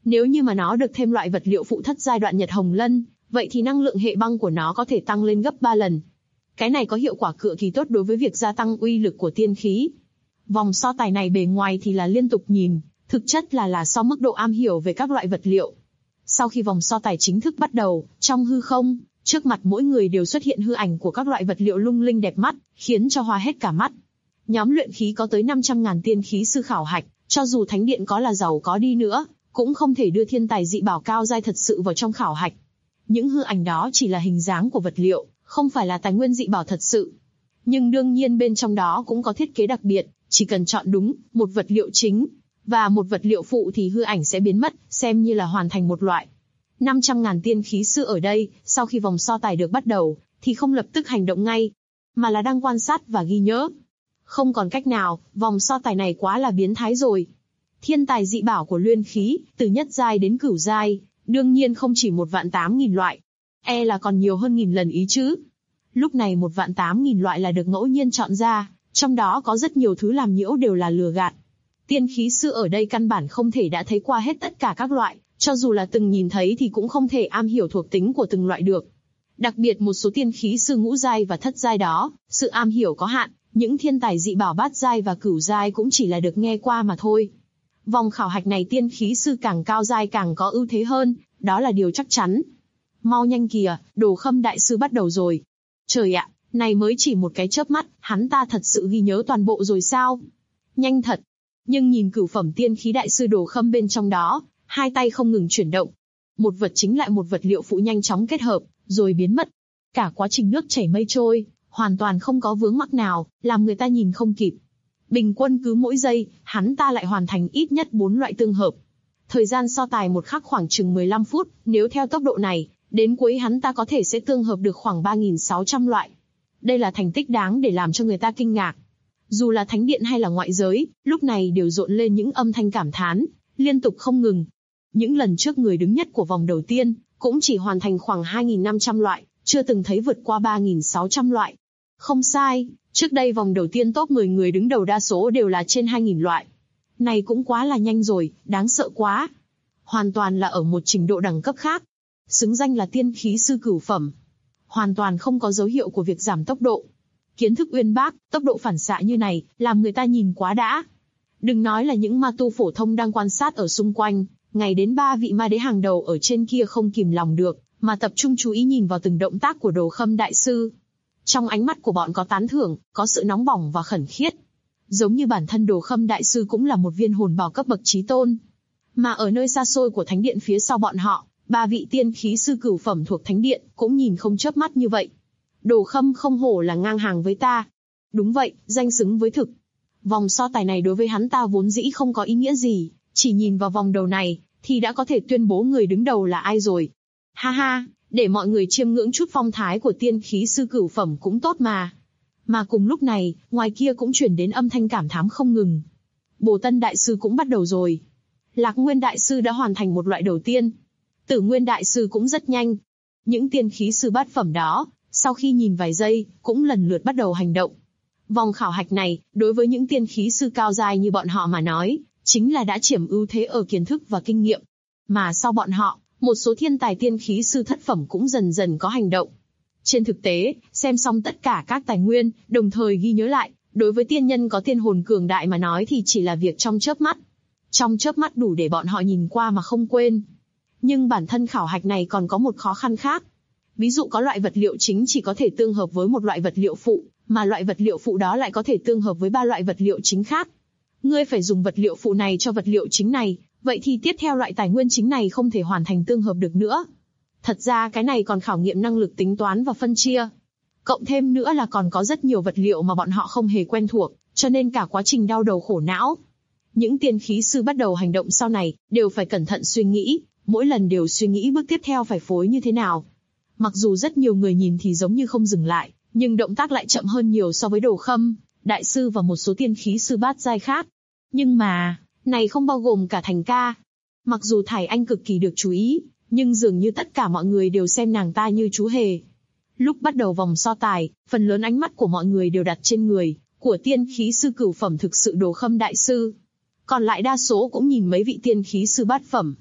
Nếu như mà nó được thêm loại vật liệu phụ thất giai đoạn Nhật Hồng Lân, vậy thì năng lượng hệ băng của nó có thể tăng lên gấp 3 lần. Cái này có hiệu quả cực kỳ tốt đối với việc gia tăng uy lực của tiên khí. Vòng so tài này bề ngoài thì là liên tục nhìn, thực chất là so mức độ am hiểu về các loại vật liệu. Sau khi vòng so tài chính thức bắt đầu, trong hư không, trước mặt mỗi người đều xuất hiện hư ảnh của các loại vật liệu lung linh đẹp mắt, khiến cho hoa hết cả mắt. Nhóm luyện khí có tới 500.000 tiên khí sư khảo hạch, cho dù thánh điện có là giàu có đi nữa, cũng không thể đưa thiên tài dị bảo cao giai thật sự vào trong khảo hạch. Những hư ảnh đó chỉ là hình dáng của vật liệu, không phải là tài nguyên dị bảo thật sự. Nhưng đương nhiên bên trong đó cũng có thiết kế đặc biệt, chỉ cần chọn đúng một vật liệu chính và một vật liệu phụ thì hư ảnh sẽ biến mất, xem như là hoàn thành một loại. 500.000 tiên khí sư ở đây, sau khi vòng so tài được bắt đầu, thì không lập tức hành động ngay, mà là đang quan sát và ghi nhớ. Không còn cách nào, vòng so tài này quá là biến thái rồi. Thiên tài dị bảo của luyện khí, từ nhất giai đến cửu giai, đương nhiên không chỉ 1.800.000 loại, là còn nhiều hơn nghìn lần ý chứ. Lúc này 1.800.000 loại là được ngẫu nhiên chọn ra, trong đó có rất nhiều thứ làm nhiễu đều là lừa gạt. Tiên khí sư ở đây căn bản không thể đã thấy qua hết tất cả các loại, cho dù là từng nhìn thấy thì cũng không thể am hiểu thuộc tính của từng loại được. Đặc biệt một số tiên khí sư ngũ giai và thất giai đó, sự am hiểu có hạn, những thiên tài dị bảo bát giai và cửu giai cũng chỉ là được nghe qua mà thôi. Vòng khảo hạch này tiên khí sư càng cao giai càng có ưu thế hơn, đó là điều chắc chắn. Mau nhanh kìa, Đồ Khâm đại sư bắt đầu rồi. Trời ạ, này mới chỉ một cái chớp mắt, hắn ta thật sự ghi nhớ toàn bộ rồi sao? Nhanh thật. Nhưng nhìn cửu phẩm tiên khí đại sư Đồ Khâm bên trong đó, hai tay không ngừng chuyển động. Một vật chính lại một vật liệu phụ nhanh chóng kết hợp, rồi biến mất. Cả quá trình nước chảy mây trôi, hoàn toàn không có vướng mắc nào, làm người ta nhìn không kịp. Bình quân cứ mỗi giây, hắn ta lại hoàn thành ít nhất 4 loại tương hợp. Thời gian so tài một khắc khoảng chừng 15 phút, nếu theo tốc độ này, đến cuối hắn ta có thể sẽ tương hợp được khoảng 3.600 loại. Đây là thành tích đáng để làm cho người ta kinh ngạc. Dù là thánh điện hay là ngoại giới, lúc này đều rộn lên những âm thanh cảm thán, liên tục không ngừng. Những lần trước người đứng nhất của vòng đầu tiên, cũng chỉ hoàn thành khoảng 2.500 loại, chưa từng thấy vượt qua 3.600 loại. Không sai, trước đây vòng đầu tiên top 10 người đứng đầu đa số đều là trên 2.000 loại. Này cũng quá là nhanh rồi, đáng sợ quá. Hoàn toàn là ở một trình độ đẳng cấp khác. Xứng danh là tiên khí sư cửu phẩm. Hoàn toàn không có dấu hiệu của việc giảm tốc độ. Kiến thức uyên bác, tốc độ phản xạ như này, làm người ta nhìn quá đã. Đừng nói là những ma tu phổ thông đang quan sát ở xung quanh, ngày đến 3 vị ma đế hàng đầu ở trên kia không kìm lòng được, mà tập trung chú ý nhìn vào từng động tác của Đồ Khâm đại sư. Trong ánh mắt của bọn có tán thưởng, có sự nóng bỏng và khẩn khiết. Giống như bản thân Đồ Khâm đại sư cũng là một viên hồn bảo cấp bậc chí tôn. Mà ở nơi xa xôi của thánh điện phía sau bọn họ, 3 vị tiên khí sư cửu phẩm thuộc thánh điện cũng nhìn không chớp mắt như vậy. Đồ Khâm không hổ là ngang hàng với ta. Đúng vậy, danh xứng với thực. Vòng so tài này đối với hắn ta vốn dĩ không có ý nghĩa gì, chỉ nhìn vào vòng đầu này, thì đã có thể tuyên bố người đứng đầu là ai rồi. Ha ha, để mọi người chiêm ngưỡng chút phong thái của tiên khí sư cửu phẩm cũng tốt mà. Mà cùng lúc này, ngoài kia cũng chuyển đến âm thanh cảm thán không ngừng. Bồ Tân đại sư cũng bắt đầu rồi. Lạc Nguyên đại sư đã hoàn thành một loại đầu tiên. Tử Nguyên đại sư cũng rất nhanh. Những tiên khí sư bát phẩm đó, sau khi nhìn vài giây, cũng lần lượt bắt đầu hành động. Vòng khảo hạch này, đối với những tiên khí sư cao giai như bọn họ mà nói, chính là đã chiếm ưu thế ở kiến thức và kinh nghiệm. Mà sau bọn họ, một số thiên tài tiên khí sư thất phẩm cũng dần dần có hành động. Trên thực tế, xem xong tất cả các tài nguyên, đồng thời ghi nhớ lại, đối với tiên nhân có tiên hồn cường đại mà nói thì chỉ là việc trong chớp mắt. Trong chớp mắt đủ để bọn họ nhìn qua mà không quên. Nhưng bản thân khảo hạch này còn có một khó khăn khác. Ví dụ có loại vật liệu chính chỉ có thể tương hợp với một loại vật liệu phụ, mà loại vật liệu phụ đó lại có thể tương hợp với 3 loại vật liệu chính khác. Ngươi phải dùng vật liệu phụ này cho vật liệu chính này, vậy thì tiếp theo loại tài nguyên chính này không thể hoàn thành tương hợp được nữa. Thật ra cái này còn khảo nghiệm năng lực tính toán và phân chia. Cộng thêm nữa là còn có rất nhiều vật liệu mà bọn họ không hề quen thuộc, cho nên cả quá trình đau đầu khổ não. Những tiên khí sư bắt đầu hành động sau này, đều phải cẩn thận suy nghĩ, mỗi lần đều suy nghĩ bước tiếp theo phải phối như thế nào. Mặc dù rất nhiều người nhìn thì giống như không dừng lại, nhưng động tác lại chậm hơn nhiều so với Đồ Khâm đại sư và một số tiên khí sư bát giai khác. Nhưng mà, này không bao gồm cả Thành Ca. Mặc dù Thải Anh cực kỳ được chú ý, nhưng dường như tất cả mọi người đều xem nàng ta như chú hề. Lúc bắt đầu vòng so tài, phần lớn ánh mắt của mọi người đều đặt trên người của tiên khí sư cửu phẩm thực sự Đồ Khâm đại sư. Còn lại đa số cũng nhìn mấy vị tiên khí sư bát phẩm.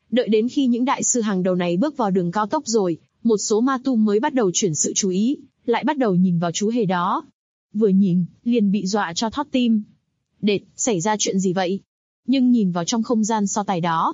Đợi đến khi những đại sư hàng đầu này bước vào đường cao tốc rồi, một số ma tu mới bắt đầu chuyển sự chú ý, lại bắt đầu nhìn vào chú hề đó. Vừa nhìn, liền bị dọa cho thót tim. Đệt, xảy ra chuyện gì vậy? Nhưng nhìn vào trong không gian so tài đó,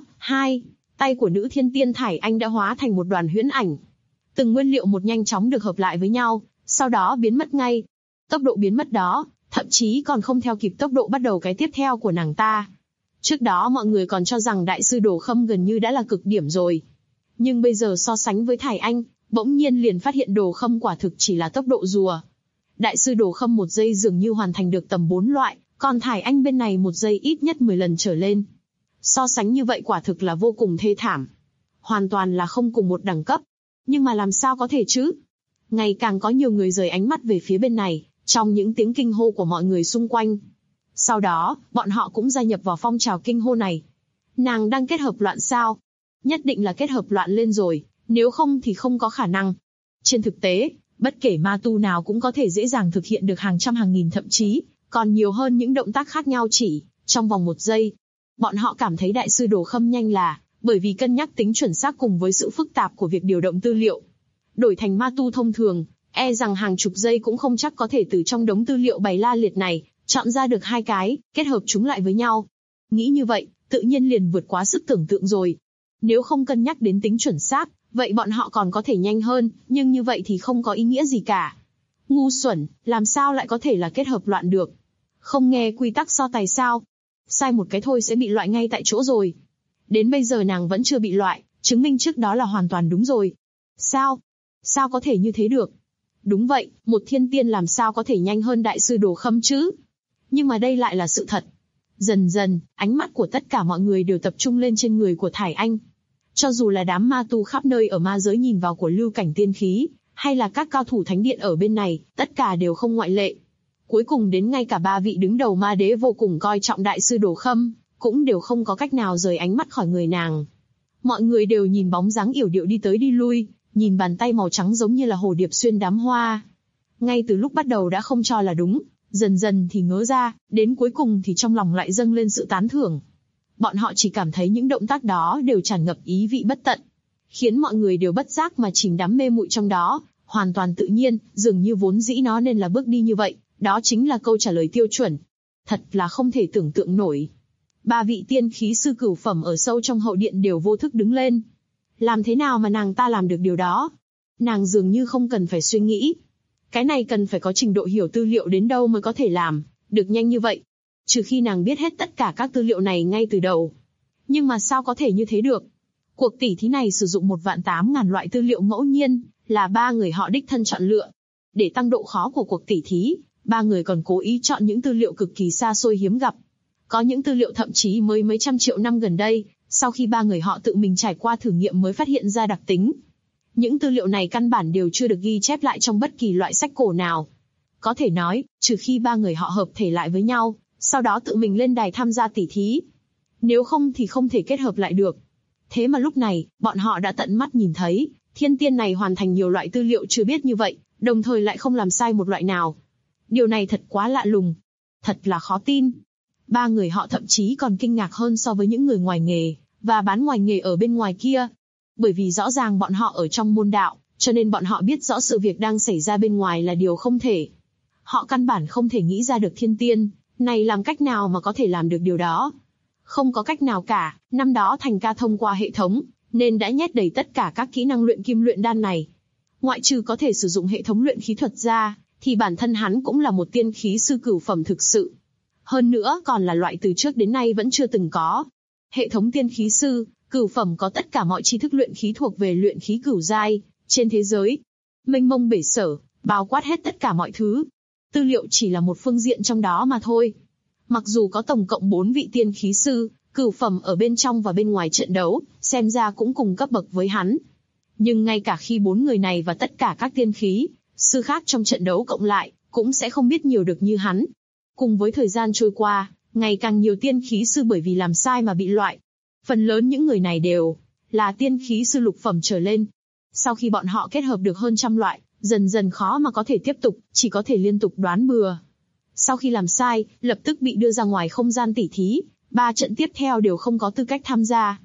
tay của nữ thiên tiên Thải Anh đã hóa thành một đoàn huyễn ảnh. Từng nguyên liệu một nhanh chóng được hợp lại với nhau, sau đó biến mất ngay. Tốc độ biến mất đó, thậm chí còn không theo kịp tốc độ bắt đầu cái tiếp theo của nàng ta. Trước đó mọi người còn cho rằng đại sư Đồ Khâm gần như đã là cực điểm rồi. Nhưng bây giờ so sánh với Thải Anh, bỗng nhiên liền phát hiện Đồ Khâm quả thực chỉ là tốc độ rùa. Đại sư Đồ Khâm một giây dường như hoàn thành được tầm 4 loại, còn Thải Anh bên này một giây ít nhất 10 lần trở lên. So sánh như vậy quả thực là vô cùng thê thảm. Hoàn toàn là không cùng một đẳng cấp. Nhưng mà làm sao có thể chứ? Ngày càng có nhiều người rời ánh mắt về phía bên này, trong những tiếng kinh hô của mọi người xung quanh. Sau đó, bọn họ cũng gia nhập vào phong trào kinh hô này. Nàng đang kết hợp loạn sao? Nhất định là kết hợp loạn lên rồi, nếu không thì không có khả năng. Trên thực tế, bất kể ma tu nào cũng có thể dễ dàng thực hiện được hàng trăm hàng nghìn thậm chí, còn nhiều hơn những động tác khác nhau chỉ trong vòng 1 giây. Bọn họ cảm thấy đại sư Đồ Khâm nhanh là bởi vì cân nhắc tính chuẩn xác cùng với sự phức tạp của việc điều động tư liệu. Đổi thành ma tu thông thường, e rằng hàng chục giây cũng không chắc có thể từ trong đống tư liệu bày la liệt này, chọn ra được 2 cái, kết hợp chúng lại với nhau. Nghĩ như vậy, tự nhiên liền vượt quá sức tưởng tượng rồi. Nếu không cân nhắc đến tính chuẩn xác, vậy bọn họ còn có thể nhanh hơn, nhưng như vậy thì không có ý nghĩa gì cả. Ngu xuẩn, làm sao lại có thể là kết hợp loạn được? Không nghe quy tắc so tài sao? Sai một cái thôi sẽ bị loại ngay tại chỗ rồi. Đến bây giờ nàng vẫn chưa bị loại, chứng minh trước đó là hoàn toàn đúng rồi. Sao? Sao có thể như thế được? Đúng vậy, một thiên tiên làm sao có thể nhanh hơn đại sư Đồ Khâm chứ? Nhưng mà đây lại là sự thật. Dần dần, ánh mắt của tất cả mọi người đều tập trung lên trên người của Thải Anh. Cho dù là đám ma tu khắp nơi ở ma giới nhìn vào của lưu cảnh tiên khí, hay là các cao thủ thánh điện ở bên này, tất cả đều không ngoại lệ. Cuối cùng đến ngay cả 3 vị đứng đầu ma đế vô cùng coi trọng đại sư Đồ Khâm, cũng đều không có cách nào rời ánh mắt khỏi người nàng. Mọi người đều nhìn bóng dáng yểu điệu đi tới đi lui, nhìn bàn tay màu trắng giống như là hồ điệp xuyên đám hoa. Ngay từ lúc bắt đầu đã không cho là đúng, dần dần thì ngớ ra, đến cuối cùng thì trong lòng lại dâng lên sự tán thưởng. Bọn họ chỉ cảm thấy những động tác đó đều tràn ngập ý vị bất tận, khiến mọi người đều bất giác mà chìm đắm mê muội trong đó, hoàn toàn tự nhiên, dường như vốn dĩ nó nên là bước đi như vậy, đó chính là câu trả lời tiêu chuẩn. Thật là không thể tưởng tượng nổi. 3 vị tiên khí sư cửu phẩm ở sâu trong hậu điện đều vô thức đứng lên. Làm thế nào mà nàng ta làm được điều đó? Nàng dường như không cần phải suy nghĩ. Cái này cần phải có trình độ hiểu tư liệu đến đâu mới có thể làm được nhanh như vậy. Trừ khi nàng biết hết tất cả các tư liệu này ngay từ đầu. Nhưng mà sao có thể như thế được? Cuộc tỉ thí này sử dụng 1.800.000 loại tư liệu ngẫu nhiên, là 3 người họ đích thân chọn lựa. Để tăng độ khó của cuộc tỉ thí, 3 người còn cố ý chọn những tư liệu cực kỳ xa xôi hiếm gặp. Có những tư liệu thậm chí mới mấy trăm triệu năm gần đây, sau khi 3 người họ tự mình trải qua thử nghiệm mới phát hiện ra đặc tính. Những tư liệu này căn bản đều chưa được ghi chép lại trong bất kỳ loại sách cổ nào. Có thể nói, trừ khi 3 người họ hợp thể lại với nhau, sau đó tự mình lên đài tham gia tỉ thí. Nếu không thì không thể kết hợp lại được. Thế mà lúc này, bọn họ đã tận mắt nhìn thấy, thiên tiên này hoàn thành nhiều loại tư liệu chưa biết như vậy, đồng thời lại không làm sai một loại nào. Điều này thật quá lạ lùng. Thật là khó tin. 3 người họ thậm chí còn kinh ngạc hơn so với những người ngoài nghề, và bán ngoài nghề ở bên ngoài kia. Bởi vì rõ ràng bọn họ ở trong môn đạo, cho nên bọn họ biết rõ sự việc đang xảy ra bên ngoài là điều không thể. Họ căn bản không thể nghĩ ra được thiên tiên này làm cách nào mà có thể làm được điều đó. Không có cách nào cả, năm đó Thành Ca thông qua hệ thống, nên đã nhét đầy tất cả các kỹ năng luyện kim luyện đan này. Ngoại trừ có thể sử dụng hệ thống luyện khí thuật ra, thì bản thân hắn cũng là một tiên khí sư cửu phẩm thực sự. Hơn nữa còn là loại từ trước đến nay vẫn chưa từng có. Hệ thống tiên khí sư cửu phẩm có tất cả mọi tri thức luyện khí thuộc về luyện khí cửu giai trên thế giới, mênh mông bể sở, bao quát hết tất cả mọi thứ. Tư liệu chỉ là một phương diện trong đó mà thôi. Mặc dù có tổng cộng 4 vị tiên khí sư cửu phẩm ở bên trong và bên ngoài trận đấu, xem ra cũng cùng cấp bậc với hắn. Nhưng ngay cả khi 4 người này và tất cả các tiên khí sư khác trong trận đấu cộng lại, cũng sẽ không biết nhiều được như hắn. Cùng với thời gian trôi qua, ngày càng nhiều tiên khí sư bởi vì làm sai mà bị loại. Phần lớn những người này đều là tiên khí sư lục phẩm trở lên. Sau khi bọn họ kết hợp được hơn trăm loại, dần dần khó mà có thể tiếp tục, chỉ có thể liên tục đoán bừa. Sau khi làm sai, lập tức bị đưa ra ngoài không gian tỉ thí, 3 trận tiếp theo đều không có tư cách tham gia.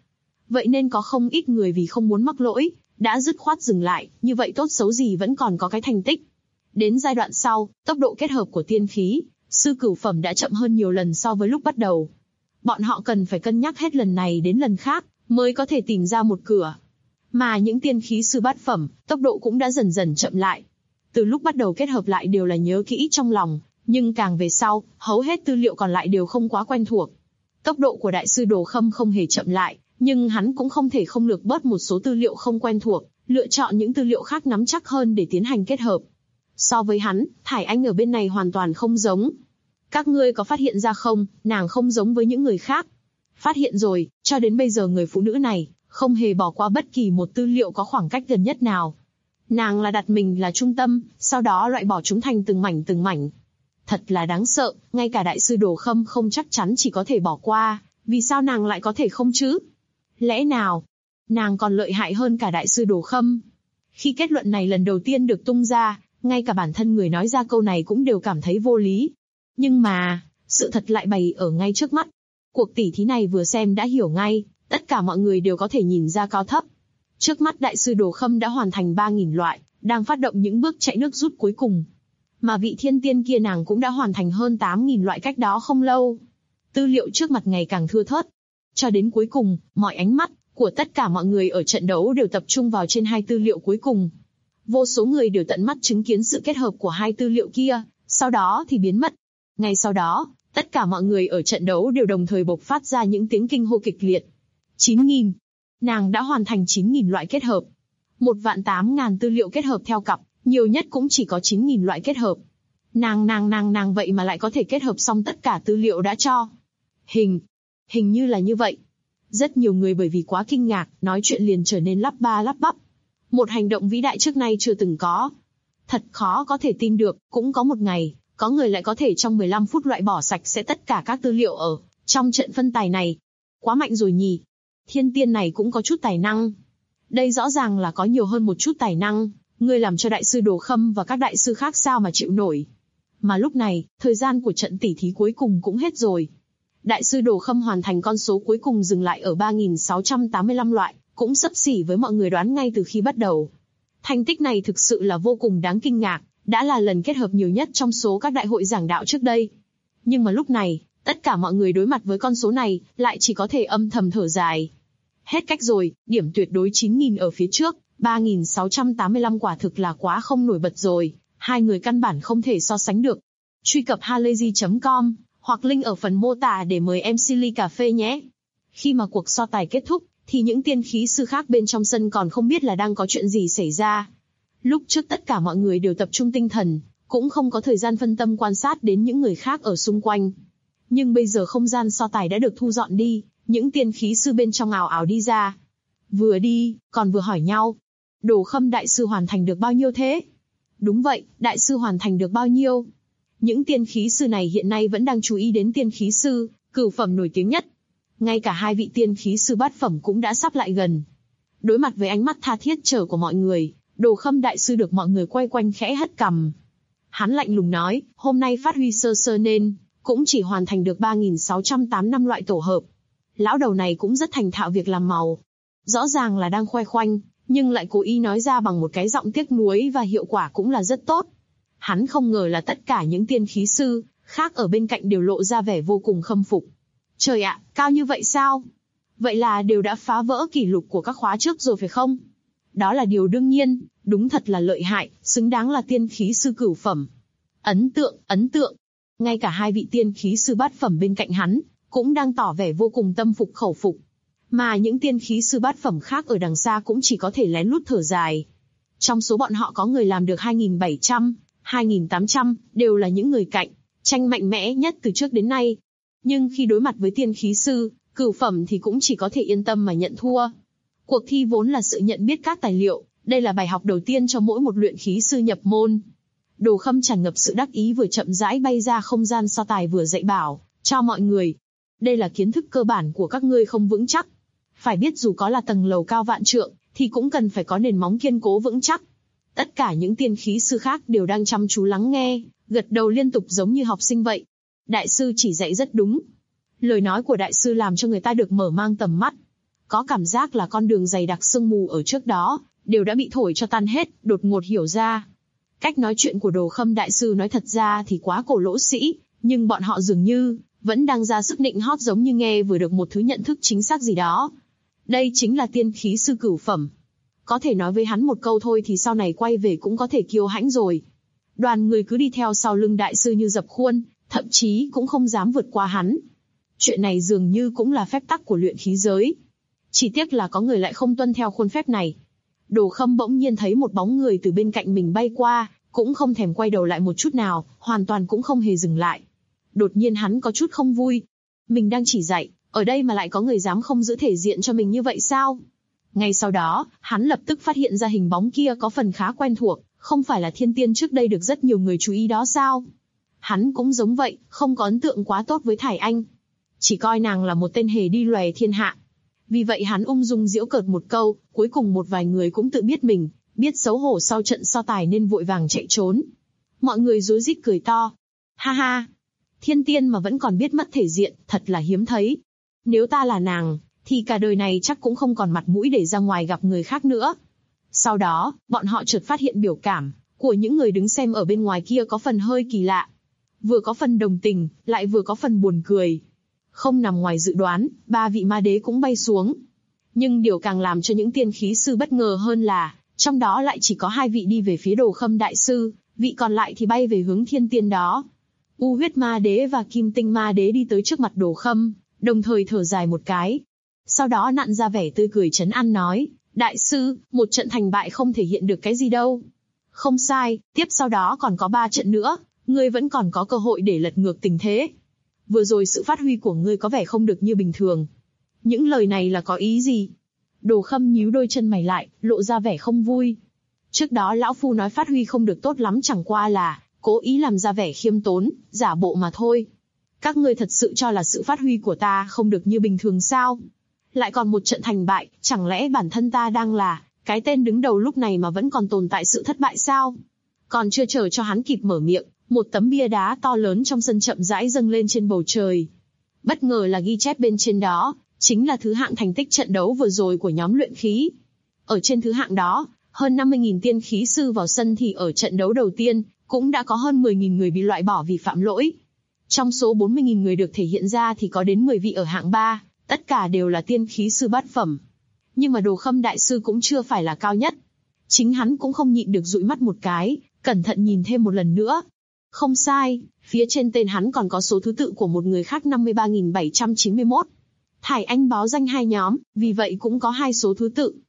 Vậy nên có không ít người vì không muốn mắc lỗi, đã dứt khoát dừng lại, như vậy tốt xấu gì vẫn còn có cái thành tích. Đến giai đoạn sau, tốc độ kết hợp của tiên khí, sư cửu phẩm đã chậm hơn nhiều lần so với lúc bắt đầu. Bọn họ cần phải cân nhắc hết lần này đến lần khác, mới có thể tìm ra một cửa. Mà những tiên khí sư bát phẩm, tốc độ cũng đã dần dần chậm lại. Từ lúc bắt đầu kết hợp lại đều là nhớ kỹ trong lòng, nhưng càng về sau, hầu hết tư liệu còn lại đều không quá quen thuộc. Tốc độ của đại sư Đồ Khâm không hề chậm lại, nhưng hắn cũng không thể không lược bớt một số tư liệu không quen thuộc, lựa chọn những tư liệu khác nắm chắc hơn để tiến hành kết hợp. So với hắn, Thải Anh ở bên này hoàn toàn không giống. Các ngươi có phát hiện ra không, nàng không giống với những người khác. Phát hiện rồi, cho đến bây giờ người phụ nữ này, không hề bỏ qua bất kỳ một tư liệu có khoảng cách gần nhất nào. Nàng là đặt mình là trung tâm, sau đó loại bỏ chúng thành từng mảnh từng mảnh. Thật là đáng sợ, ngay cả đại sư Đồ Khâm không chắc chắn chỉ có thể bỏ qua, vì sao nàng lại có thể không chứ? Lẽ nào, nàng còn lợi hại hơn cả đại sư Đồ Khâm? Khi kết luận này lần đầu tiên được tung ra, ngay cả bản thân người nói ra câu này cũng đều cảm thấy vô lý. Nhưng mà, sự thật lại bày ở ngay trước mắt. Cuộc tỉ thí này vừa xem đã hiểu ngay, tất cả mọi người đều có thể nhìn ra cao thấp. Trước mắt đại sư Đồ Khâm đã hoàn thành 3.000 loại, đang phát động những bước chạy nước rút cuối cùng. Mà vị thiên tiên kia nàng cũng đã hoàn thành hơn 8.000 loại cách đó không lâu. Tư liệu trước mặt ngày càng thưa thớt. Cho đến cuối cùng, mọi ánh mắt của tất cả mọi người ở trận đấu đều tập trung vào trên hai tư liệu cuối cùng. Vô số người đều tận mắt chứng kiến sự kết hợp của hai tư liệu kia, sau đó thì biến mất. Ngay sau đó, tất cả mọi người ở trận đấu đều đồng thời bộc phát ra những tiếng kinh hô kịch liệt. 9.000. Nàng đã hoàn thành 9.000 loại kết hợp. 1.800.000 tư liệu kết hợp theo cặp, nhiều nhất cũng chỉ có 9.000 loại kết hợp. Nàng vậy mà lại có thể kết hợp xong tất cả tư liệu đã cho. Hình như là như vậy. Rất nhiều người bởi vì quá kinh ngạc, nói chuyện liền trở nên lắp ba lắp bắp. Một hành động vĩ đại trước nay chưa từng có. Thật khó có thể tin được, cũng có một ngày, có người lại có thể trong 15 phút loại bỏ sạch sẽ tất cả các tư liệu ở trong trận phân tài này. Quá mạnh rồi nhỉ. Thiên tiên này cũng có chút tài năng. Đây rõ ràng là có nhiều hơn một chút tài năng, ngươi làm cho đại sư Đồ Khâm và các đại sư khác sao mà chịu nổi. Mà lúc này, thời gian của trận tỉ thí cuối cùng cũng hết rồi. Đại sư Đồ Khâm hoàn thành con số cuối cùng dừng lại ở 3.685 loại, cũng xấp xỉ với mọi người đoán ngay từ khi bắt đầu. Thành tích này thực sự là vô cùng đáng kinh ngạc, đã là lần kết hợp nhiều nhất trong số các đại hội giảng đạo trước đây. Nhưng mà lúc này, tất cả mọi người đối mặt với con số này, lại chỉ có thể âm thầm thở dài. Hết cách rồi, điểm tuyệt đối 9.000 ở phía trước, 3.685 quả thực là quá không nổi bật rồi, hai người căn bản không thể so sánh được. Truy cập halayzi.com, hoặc link ở phần mô tả để mời MC ly cà phê nhé. Khi mà cuộc so tài kết thúc, thì những tiên khí sư khác bên trong sân còn không biết là đang có chuyện gì xảy ra. Lúc trước tất cả mọi người đều tập trung tinh thần, cũng không có thời gian phân tâm quan sát đến những người khác ở xung quanh. Nhưng bây giờ không gian so tài đã được thu dọn đi, những tiên khí sư bên trong ào ào đi ra. Vừa đi, còn vừa hỏi nhau. Đồ Khâm đại sư hoàn thành được bao nhiêu thế? Đúng vậy, đại sư hoàn thành được bao nhiêu? Những tiên khí sư này hiện nay vẫn đang chú ý đến tiên khí sư, cửu phẩm nổi tiếng nhất. Ngay cả hai vị tiên khí sư bát phẩm cũng đã sắp lại gần. Đối mặt với ánh mắt tha thiết chờ của mọi người, Đồ Khâm đại sư được mọi người quay quanh khẽ hất cằm. Hắn lạnh lùng nói, hôm nay phát huy sơ sơ nên, cũng chỉ hoàn thành được 3.685 loại tổ hợp. Lão đầu này cũng rất thành thạo việc làm màu. Rõ ràng là đang khoe khoanh, nhưng lại cố ý nói ra bằng một cái giọng tiếc nuối và hiệu quả cũng là rất tốt. Hắn không ngờ là tất cả những tiên khí sư khác ở bên cạnh đều lộ ra vẻ vô cùng khâm phục. Trời ạ, cao như vậy sao? Vậy là đều đã phá vỡ kỷ lục của các khóa trước rồi phải không? Đó là điều đương nhiên, đúng thật là lợi hại, xứng đáng là tiên khí sư cửu phẩm. Ấn tượng. Ngay cả hai vị tiên khí sư bát phẩm bên cạnh hắn, cũng đang tỏ vẻ vô cùng tâm phục khẩu phục. Mà những tiên khí sư bát phẩm khác ở đằng xa cũng chỉ có thể lén lút thở dài. Trong số bọn họ có người làm được 2.700, 2.800, đều là những người cạnh tranh mạnh mẽ nhất từ trước đến nay. Nhưng khi đối mặt với tiên khí sư, cửu phẩm thì cũng chỉ có thể yên tâm mà nhận thua. Cuộc thi vốn là sự nhận biết các tài liệu, đây là bài học đầu tiên cho mỗi một luyện khí sư nhập môn. Đồ Khâm tràn ngập sự đắc ý vừa chậm rãi bay ra không gian so tài vừa dạy bảo cho mọi người. Đây là kiến thức cơ bản của các ngươi không vững chắc. Phải biết dù có là tầng lầu cao vạn trượng, thì cũng cần phải có nền móng kiên cố vững chắc. Tất cả những tiên khí sư khác đều đang chăm chú lắng nghe, gật đầu liên tục giống như học sinh vậy. Đại sư chỉ dạy rất đúng. Lời nói của đại sư làm cho người ta được mở mang tầm mắt. Có cảm giác là con đường dày đặc sương mù ở trước đó, đều đã bị thổi cho tan hết, đột ngột hiểu ra. Cách nói chuyện của Đồ Khâm đại sư nói thật ra thì quá cổ lỗ sĩ, nhưng bọn họ dường như vẫn đang ra sức nịnh hót, giống như nghe vừa được một thứ nhận thức chính xác gì đó. Đây chính là tiên khí sư cửu phẩm. Có thể nói với hắn một câu thôi thì sau này quay về cũng có thể kiêu hãnh rồi. Đoàn người cứ đi theo sau lưng đại sư như dập khuôn, thậm chí cũng không dám vượt qua hắn. Chuyện này dường như cũng là phép tắc của luyện khí giới. Chỉ tiếc là có người lại không tuân theo khuôn phép này. Đồ Khâm bỗng nhiên thấy một bóng người từ bên cạnh mình bay qua, cũng không thèm quay đầu lại một chút nào, hoàn toàn cũng không hề dừng lại. Đột nhiên hắn có chút không vui. Mình đang chỉ dạy, ở đây mà lại có người dám không giữ thể diện cho mình như vậy sao? Ngay sau đó, hắn lập tức phát hiện ra hình bóng kia có phần khá quen thuộc, không phải là Thiên Tiên trước đây được rất nhiều người chú ý đó sao? Hắn cũng giống vậy, không có ấn tượng quá tốt với Thải Anh. Chỉ coi nàng là một tên hề đi lòe thiên hạ. Vì vậy hắn ung dung giễu cợt một câu, cuối cùng một vài người cũng tự biết mình, biết xấu hổ sau trận so tài nên vội vàng chạy trốn. Mọi người rối rít cười to. Ha ha! Thiên Tiên mà vẫn còn biết mất thể diện, thật là hiếm thấy. Nếu ta là nàng, thì cả đời này chắc cũng không còn mặt mũi để ra ngoài gặp người khác nữa. Sau đó, bọn họ chợt phát hiện biểu cảm của những người đứng xem ở bên ngoài kia có phần hơi kỳ lạ. Vừa có phần đồng tình, lại vừa có phần buồn cười. Không nằm ngoài dự đoán, 3 vị ma đế cũng bay xuống. Nhưng điều càng làm cho những tiên khí sư bất ngờ hơn là, trong đó lại chỉ có 2 vị đi về phía Đồ Khâm đại sư, vị còn lại thì bay về hướng Thiên Tiên đó. U Huyết ma đế và Kim Tinh ma đế đi tới trước mặt Đồ Khâm, đồng thời thở dài một cái. Sau đó nặn ra vẻ tươi cười trấn an nói, đại sư, một trận thành bại không thể hiện được cái gì đâu. Không sai, tiếp sau đó còn có 3 trận nữa, ngươi vẫn còn có cơ hội để lật ngược tình thế. Vừa rồi sự phát huy của ngươi có vẻ không được như bình thường. Những lời này là có ý gì? Đồ Khâm nhíu đôi chân mày lại, lộ ra vẻ không vui. Trước đó lão phu nói phát huy không được tốt lắm chẳng qua là cố ý làm ra vẻ khiêm tốn, giả bộ mà thôi. Các ngươi thật sự cho là sự phát huy của ta không được như bình thường sao? Lại còn một trận thành bại, chẳng lẽ bản thân ta đang là cái tên đứng đầu lúc này mà vẫn còn tồn tại sự thất bại sao? Còn chưa chờ cho hắn kịp mở miệng, một tấm bia đá to lớn trong sân chậm rãi dâng lên trên bầu trời. Bất ngờ là ghi chép bên trên đó, chính là thứ hạng thành tích trận đấu vừa rồi của nhóm luyện khí. Ở trên thứ hạng đó, hơn 50.000 tiên khí sư vào sân thì ở trận đấu đầu tiên, cũng đã có hơn 10.000 người bị loại bỏ vì phạm lỗi. Trong số 40.000 người được thể hiện ra thì có đến 10 vị ở hạng 3, tất cả đều là tiên khí sư bát phẩm. Nhưng mà Đồ Khâm đại sư cũng chưa phải là cao nhất. Chính hắn cũng không nhịn được dụi mắt một cái, cẩn thận nhìn thêm một lần nữa. Không sai, phía trên tên hắn còn có số thứ tự của một người khác 53.791. Thải Anh báo danh 2 nhóm, vì vậy cũng có 2 số thứ tự.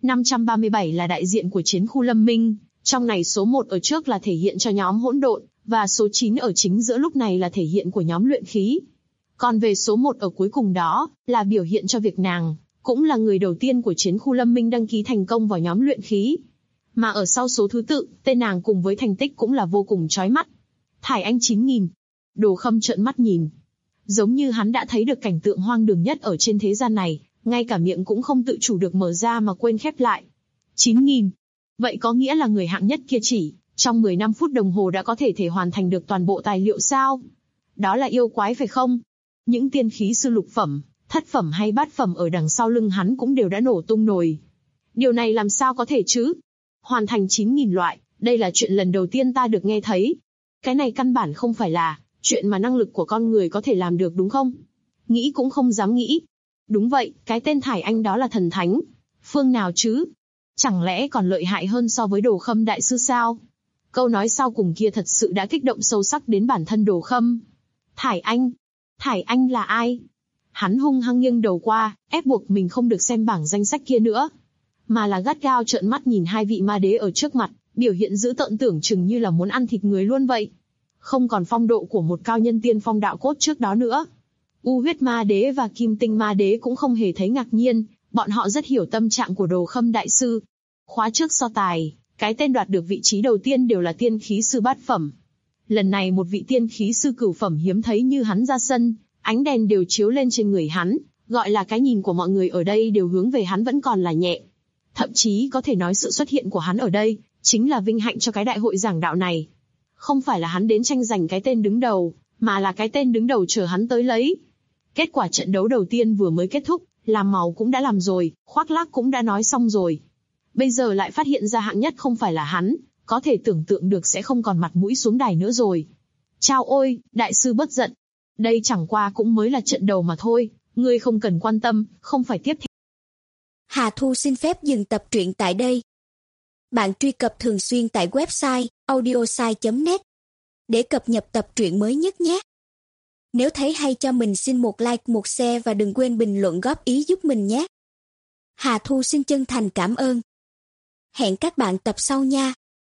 537 là đại diện của chiến khu Lâm Minh, trong này số 1 ở trước là thể hiện cho nhóm hỗn độn, và số 9 ở chính giữa lúc này là thể hiện của nhóm luyện khí. Còn về số 1 ở cuối cùng đó, là biểu hiện cho việc nàng, cũng là người đầu tiên của chiến khu Lâm Minh đăng ký thành công vào nhóm luyện khí. Mà ở sau số thứ tự, tên nàng cùng với thành tích cũng là vô cùng chói mắt. Thải Anh 9.000. Đồ Khâm trợn mắt nhìn. Giống như hắn đã thấy được cảnh tượng hoang đường nhất ở trên thế gian này, ngay cả miệng cũng không tự chủ được mở ra mà quên khép lại. 9.000. Vậy có nghĩa là người hạng nhất kia chỉ trong 15 phút đồng hồ đã có thể hoàn thành được toàn bộ tài liệu sao? Đó là yêu quái phải không? Những tiên khí sư lục phẩm, thất phẩm hay bát phẩm ở đằng sau lưng hắn cũng đều đã nổ tung nồi. Điều này làm sao có thể chứ? Hoàn thành 9.000 loại, đây là chuyện lần đầu tiên ta được nghe thấy. Cái này căn bản không phải là chuyện mà năng lực của con người có thể làm được đúng không? Nghĩ cũng không dám nghĩ. Đúng vậy, cái tên Thải Anh đó là thần thánh. Phương nào chứ? Chẳng lẽ còn lợi hại hơn so với Đồ Khâm đại sư sao? Câu nói sau cùng kia thật sự đã kích động sâu sắc đến bản thân Đồ Khâm. Thải Anh? Thải Anh là ai? Hắn hung hăng nghiêng đầu qua, ép buộc mình không được xem bảng danh sách kia nữa, mà là gắt gao trợn mắt nhìn 2 vị ma đế ở trước mặt, biểu hiện dữ tợn tưởng chừng như là muốn ăn thịt người luôn vậy. Không còn phong độ của một cao nhân tiên phong đạo cốt trước đó nữa. U Huyết ma đế và Kim Tinh ma đế cũng không hề thấy ngạc nhiên, bọn họ rất hiểu tâm trạng của Đồ Khâm đại sư. Khóa trước so tài, cái tên đoạt được vị trí đầu tiên đều là tiên khí sư bát phẩm. Lần này một vị tiên khí sư cửu phẩm hiếm thấy như hắn ra sân, ánh đèn đều chiếu lên trên người hắn, gọi là cái nhìn của mọi người ở đây đều hướng về hắn vẫn còn là nhẹ. Thậm chí có thể nói sự xuất hiện của hắn ở đây, chính là vinh hạnh cho cái đại hội giảng đạo này. Không phải là hắn đến tranh giành cái tên đứng đầu, mà là cái tên đứng đầu chờ hắn tới lấy. Kết quả trận đấu đầu tiên vừa mới kết thúc, Làm màu cũng đã làm rồi, khoác lác cũng đã nói xong rồi. Bây giờ lại phát hiện ra hạng nhất không phải là hắn, có thể tưởng tượng được sẽ không còn mặt mũi xuống đài nữa rồi. Chao ôi, đại sư bất giận. Đây chẳng qua cũng mới là trận đầu mà thôi, ngươi không cần quan tâm, không phải tiếp theo. Hà Thu xin phép dừng tập truyện tại đây. Bạn truy cập thường xuyên tại website audiosai.net để cập nhật tập truyện mới nhất nhé. Nếu thấy hay cho mình xin một like, một share và đừng quên bình luận góp ý giúp mình nhé. Hà Thu xin chân thành cảm ơn. Hẹn các bạn tập sau nha.